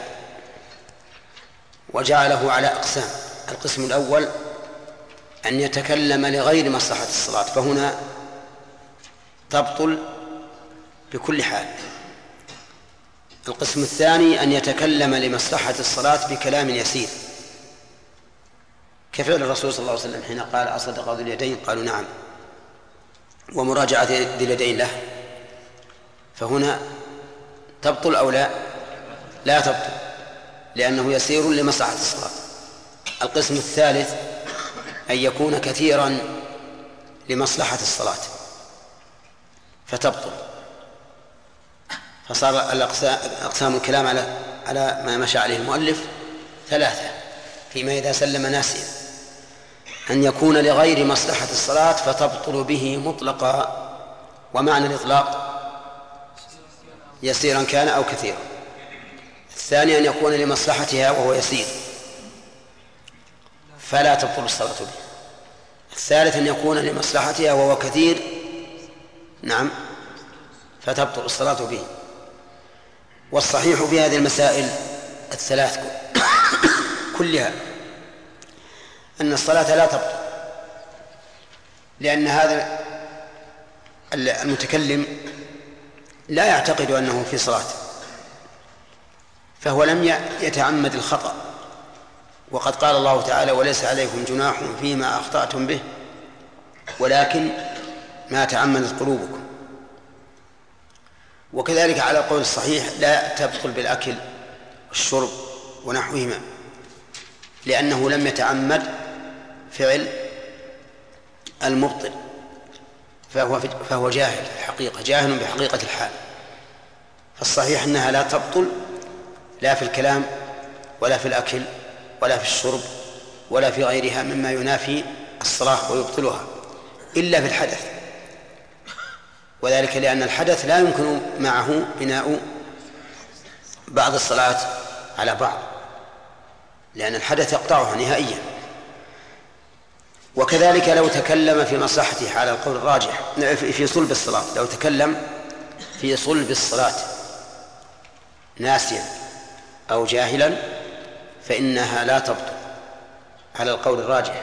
وجعله على أقسام. القسم الأول أن يتكلم لغير مصلحة الصلاة، فهنا تبطل بكل حال. القسم الثاني أن يتكلم لمصلحة الصلاة بكلام يسير، كفعل الرسول صلى الله عليه وسلم حين قال أصدق ذو اليدين؟ قالوا نعم، ومراجعة ذي اليدين له، فهنا تبطل أو لا؟ لا تبطل، لأنه يسير لمصلحة الصلاة. القسم الثالث أن يكون كثيرا لمصلحة الصلاة فتبطل. فصار أقسام الكلام على على ما مشى عليه المؤلف ثلاثة فيما إذا سلم ناسيا: أن يكون لغير مصلحة الصلاة فتبطل به مطلقا، ومعنى الإطلاق يسيرا كان أو كثيرا. الثاني أن يكون لمصلحتها وهو يسير فلا تبطل الصلاة به. الثالث أن يكون لمصلحتها وهو كثير نعم فتبطل الصلاة به. والصحيح في هذه المسائل الثلاث كلها أن الصلاة لا تبطل، لأن هذا المتكلم لا يعتقد أنه في صلاة، فهو لم يتعمد الخطأ. وقد قال الله تعالى: وليس عليكم جناح فيما أخطأتم به ولكن ما تعمدت قلوبكم. وكذلك على القول الصحيح لا تبطل بالأكل والشرب ونحوهما، لأنه لم يتعمد فعل المبطل، فهو, فهو جاهل الحقيقة، جاهل بحقيقة الحال. فالصحيح أنها لا تبطل لا في الكلام ولا في الأكل ولا في الشرب ولا في غيرها مما ينافي الصلاة ويبطلها، إلا في الحدث، وذلك لأن الحدث لا يمكن معه بناء بعض الصلاة على بعض، لأن الحدث يقطعها نهائيا. وكذلك لو تكلم في مصلحته على القول الراجح في صلب الصلاة، لو تكلم في صلب الصلاة ناسيا أو جاهلا فإنها لا تبطل على القول الراجح.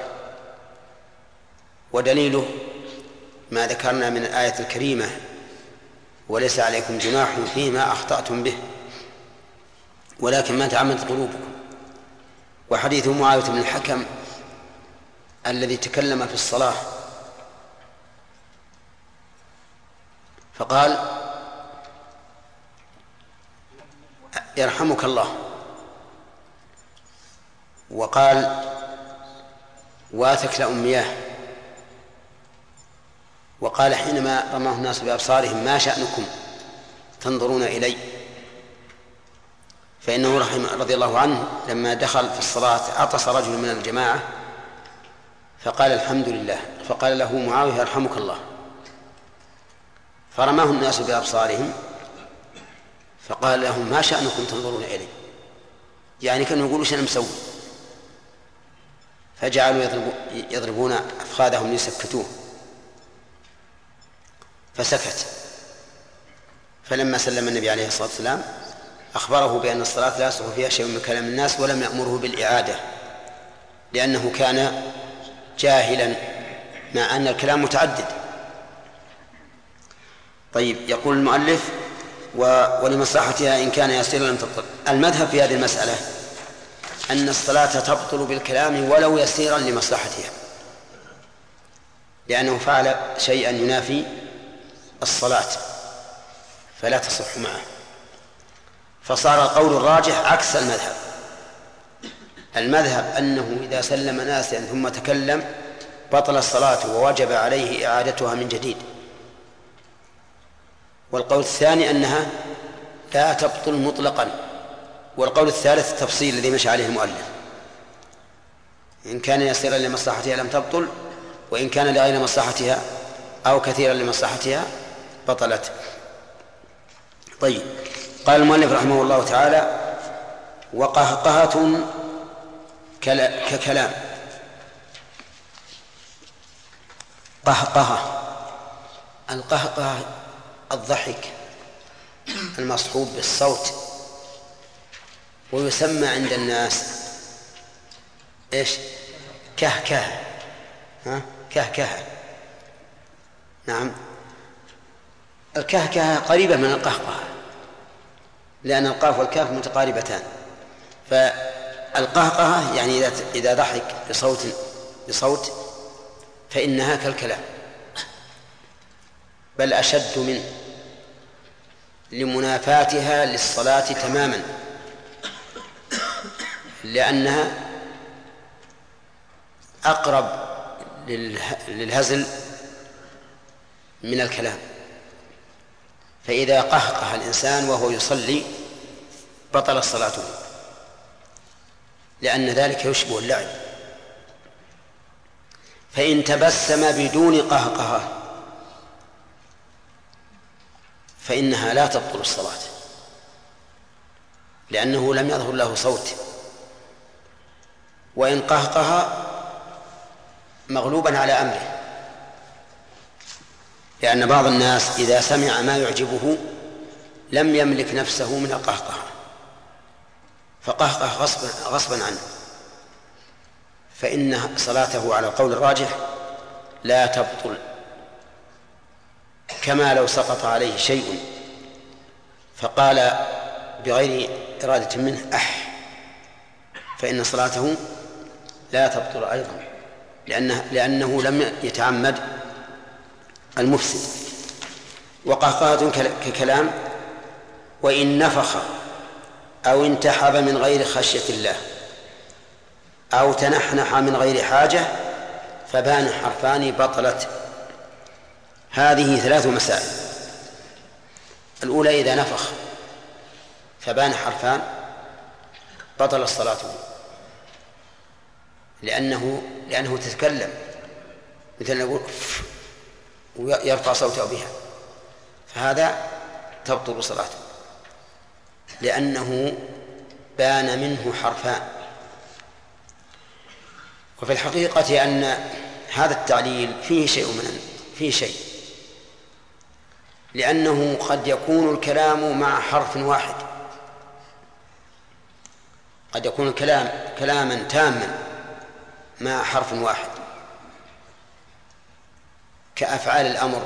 ودليله ما ذكرنا من الآية الكريمة وليس عليكم جناح فيما أخطأتم به ولكن ما تعمدت قلوبكم، وحديث معاوية بن الحكم الذي تكلم في الصلاة فقال يرحمك الله، وقال واثك لأمياه، وقال حينما رماه الناس بأبصارهم ما شأنكم تنظرون إلي، فإنه رحمه رضي الله عنه لما دخل في الصلاة عطس رجل من الجماعة فقال الحمد لله، فقال له معاوية يرحمك الله، فرماه الناس بأبصارهم فقال لهم ما شأنكم تنظرون إلي، يعني كانوا يقولوا شنو مسوي، فجعلوا يضربون أفخاذهم ليسكتوه فسكت. فلما سلم النبي عليه الصلاة والسلام أخبره بأن الصلاة لا يصح فيها شيء من كلام الناس ولم يأمره بالإعادة لأنه كان جاهلا مع أن الكلام متعدد. طيب، يقول المؤلف ولمصلحتها إن كان يسيرا لم تبطل. المذهب في هذه المسألة أن الصلاة تبطل بالكلام ولو يسيرا لمصلحتها، لأنه فعل شيئا ينافي الصلاة فلا تصح معه، فصار القول الراجح عكس المذهب. المذهب أنه إذا سلم ناسيا ثم تكلم بطل الصلاة ووجب عليه إعادتها من جديد. والقول الثاني أنها لا تبطل مطلقا. والقول الثالث التفصيل الذي مشى عليه المؤلف، إن كان يسيرا لمصلحتها لم تبطل، وإن كان لغير مصلحتها أو كثيرا لمصلحتها بطلت. طيب، قال المؤلف رحمه الله تعالى وقهقهة ككلام. قهقهة، القهقهة الضحك المصحوب بالصوت، ويسمى عند الناس ايش؟ كهكه. ها؟ كهكه. نعم، الكهكه قريبة من القهقهة لأن القاف والكاف متقاربتان. فالقهقهة يعني إذا إذا ضحك بصوت بصوت فإنها كالكلام بل أشد منه لمنافاتها للصلاة تماما، لأنها أقرب للهزل من الكلام. فإذا قهقه الإنسان وهو يصلي بطل صلاته، لأن ذلك يشبه اللعب. فإن تبسم بدون قهقهة فإنها لا تبطل الصلاة، لأنه لم يظهر له صوت. وإن قهقه مغلوبا على أمره، لأن بعض الناس إذا سمع ما يعجبه لم يملك نفسه من القهقهة فقهقه غصبا, غصبا عنه، فإن صلاته على القول الراجح لا تبطل، كما لو سقط عليه شيء فقال بغير إرادة منه أح، فإن صلاته لا تبطل أيضا، لأنه, لأنه لم يتعمد المفسد. وقهقهة ككلام. وإن نفخ أو انتحب من غير خشية الله أو تنحنح من غير حاجة فبان حرفان بطلت. هذه ثلاث مسائل. الأولى إذا نفخ فبان حرفان بطل الصلاة، لأنه لأنه تتكلم، مثل نقول ويرفع صوته بها، فهذا تبطل صلاته لأنه بان منه حرفان. وفي الحقيقة أن هذا التعليل فيه شيء من فيه شيء، لأنه قد يكون الكلام مع حرف واحد، قد يكون الكلام كلاما تاما مع حرف واحد كأفعال الأمر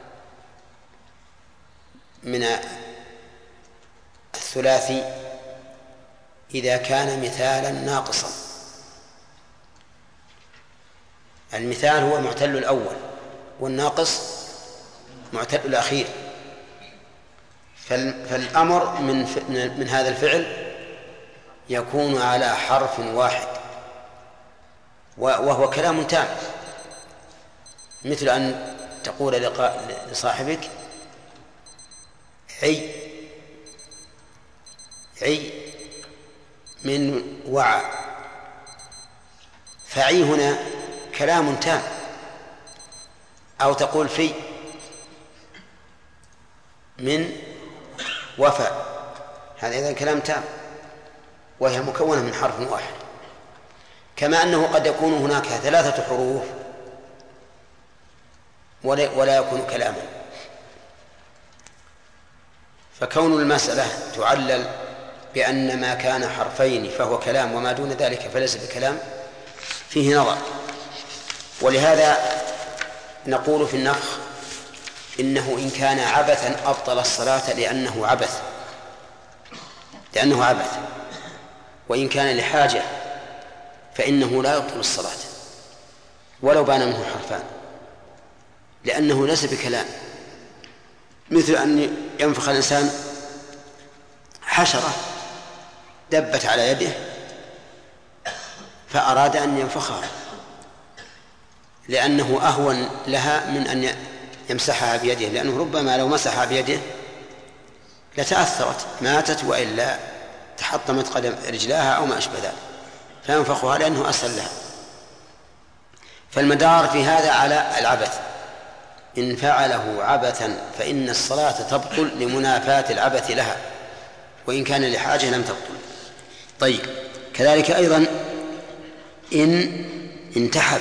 من الثلاثي إذا كان مثالا ناقصا. المثال هو معتل الأول والناقص معتل الأخير، فالأمر من من هذا الفعل يكون على حرف واحد وهو كلام تام، مثل أن تقول لصاحبك عي عي من وعى، فعي هنا كلام تام. أو تقول في من وفى، هذا إذن كلام تام وهي مكونة من حرف واحد. كما أنه قد يكون هناك ثلاثة حروف ولا يكون كلاما، فكون المسألة تعلل بأن ما كان حرفين فهو كلام وما دون ذلك فليس بكلام فيه نظر. ولهذا نقول في النفخ إنه إن كان عبثا أبطل الصلاة لأنه عبث لأنه عبث وإن كان لحاجة فإنه لا يبطل الصلاة ولو بان منه حرفان، لأنه ليس بكلام. مثل أن ينفخ الإنسان حشرة دبت على يده فأراد أن ينفخها لأنه أهون لها من أن يمسحها بيده، لأنه ربما لو مسحها بيده لتأثرت ماتت وإلا تحطمت قدم رجلاها أو ما أشبه ذلك، فينفخها لأنه أسهل لها. فالمدار في هذا على العبث، إن فعله عبثا فإن الصلاة تبطل لمنافاة العبث لها، وإن كان لحاجة لم تبطل. طيب، كذلك أيضا إن انتحب.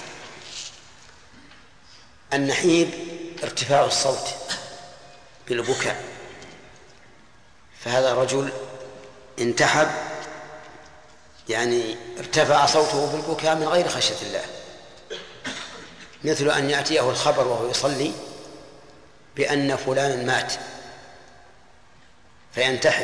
النحيب ارتفاع الصوت بالبكاء، فهذا رجل انتحب يعني ارتفع صوته بالبكاء من غير خشية الله، مثل أن يأتيه الخبر وهو يصلي بأن فلانا مات فينتحب.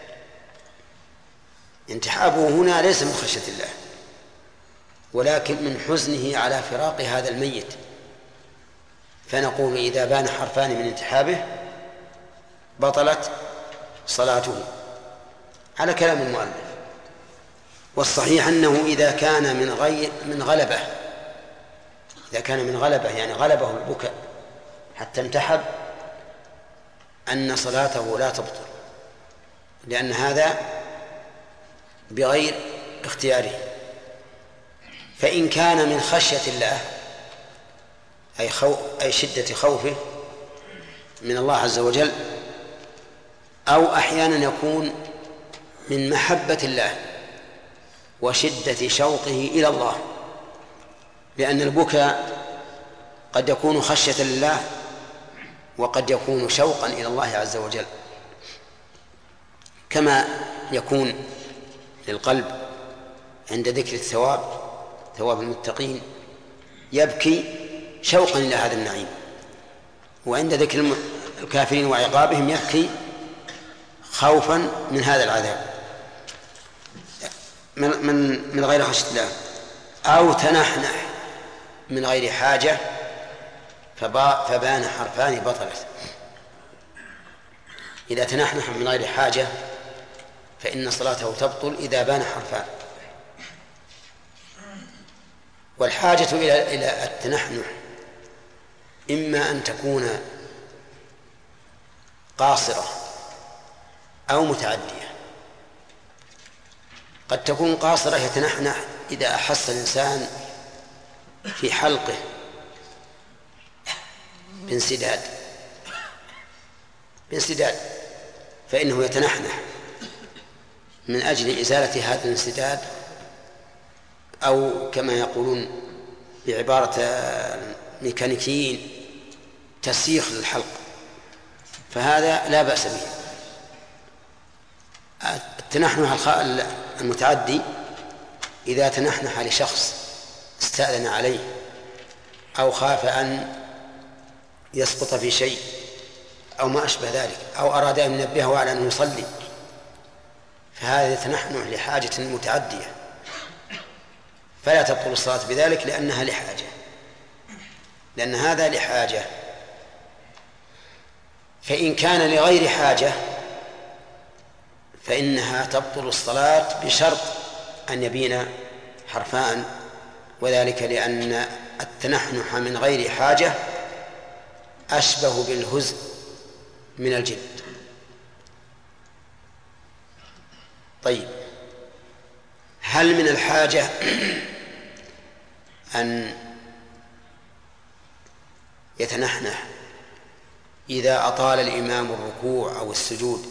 انتحابه هنا ليس من خشية الله ولكن من حزنه على فراق هذا الميت، فنقول إذا بان حرفان من انتحابه بطلت صلاته على كلام المؤلف. والصحيح أنه إذا كان من غير من غلبة إذا كان من غلبة يعني غلبه البكاء حتى انتحب أن صلاته لا تبطل، لأن هذا بغير اختياره. فإن كان من خشية الله أي, خو... أي شدة خوفه من الله عز وجل، أو أحيانا يكون من محبة الله وشدة شوقه إلى الله، لأن البكاء قد يكون خشية لله وقد يكون شوقا إلى الله عز وجل، كما يكون للقلب عند ذكر الثواب ثواب المتقين يبكي شوقا إلى هذا النعيم، وعند ذكر الكافرين وعقابهم يبكي خوفا من هذا العذاب من, من, من غير خشية الله. أو تنحنح من غير حاجة فبان حرفان بطلت. إذا تنحنح من غير حاجة فإن صلاته تبطل إذا بان حرفان. والحاجة إلى إلى التنحنح إما أن تكون قاصرة أو متعدية. قد تكون قاصرة يتنحنح إذا أحس الإنسان في حلقه بانسداد بانسداد فإنه يتنحنح من أجل إزالة هذا الانسداد، أو كما يقولون بعبارة ميكانيكيين تسييخ للحلق، فهذا لا بأس به. التنحنح المتعدي إذا تنحنح لشخص استأذن عليه أو خاف أن يسقط في شيء أو ما أشبه ذلك، أو أراد أن ينبهه على أن يصلي، فهذا تنحنح لحاجة متعدية فلا تبطل الصلاة بذلك، لأنها لحاجة، لأن هذا لحاجة. فإن كان لغير حاجة فإنها تبطل الصلاة بشرط أن يبين حرفان، وذلك لأن التنحنح من غير حاجة أشبه بالهزء من الجد. طيب، هل من الحاجة أن يتنحنح إذا أطال الإمام الركوع أو السجود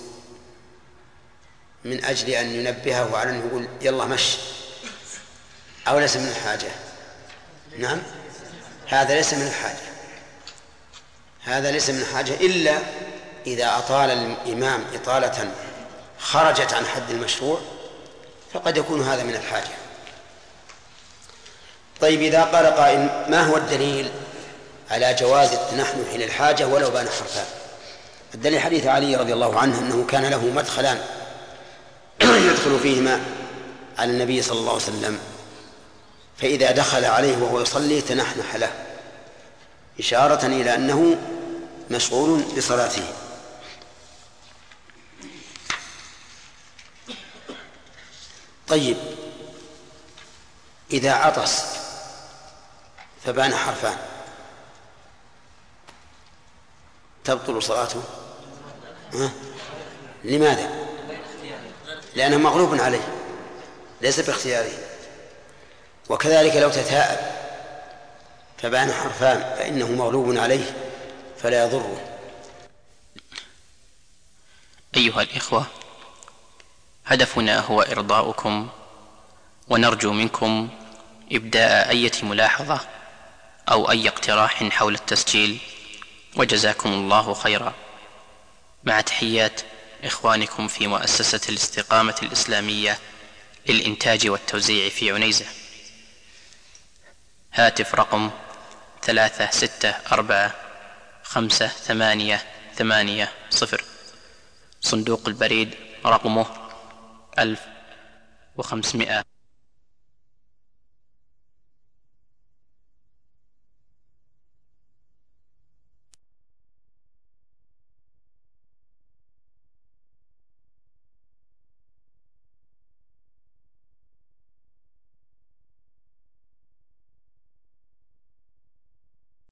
من أجل أن ينبهه على أن يقول يلا مشي، أو ليس من الحاجة؟ نعم، هذا ليس من الحاجة، هذا ليس من الحاجة إلا إذا أطال الإمام إطالة خرجت عن حد المشروع، فقد يكون هذا من الحاجة. طيب، إذا قال قائل ما هو الدليل على جواز التنحنح للحاجة ولو بان حرفان؟ الدليل حديث علي رضي الله عنه أنه كان له مدخلان يدخل فيهما على النبي صلى الله عليه وسلم، فإذا دخل عليه وهو يصلي تنحنح له، إشارة إلى أنه مشغول بصلاته. طيب، إذا عطس فبان حرفان تبطل صلاته؟ ها؟ لماذا؟ لأنه مغلوب عليه ليس باختياره. وكذلك لو تثاءب فبان حرفان فإنه مغلوب عليه فلا يضره. أيها الإخوة، هدفنا هو إرضاؤكم، ونرجو منكم إبداء أي ملاحظة أو أي اقتراح حول التسجيل، وجزاكم الله خيرا. مع تحيات إخوانكم في مؤسسة الاستقامة الإسلامية للإنتاج والتوزيع في عنيزة. هاتف رقم ثلاثة ستة أربعة خمسة ثمانية ثمانية صفر. صندوق البريد رقمه ألف وخمسمائة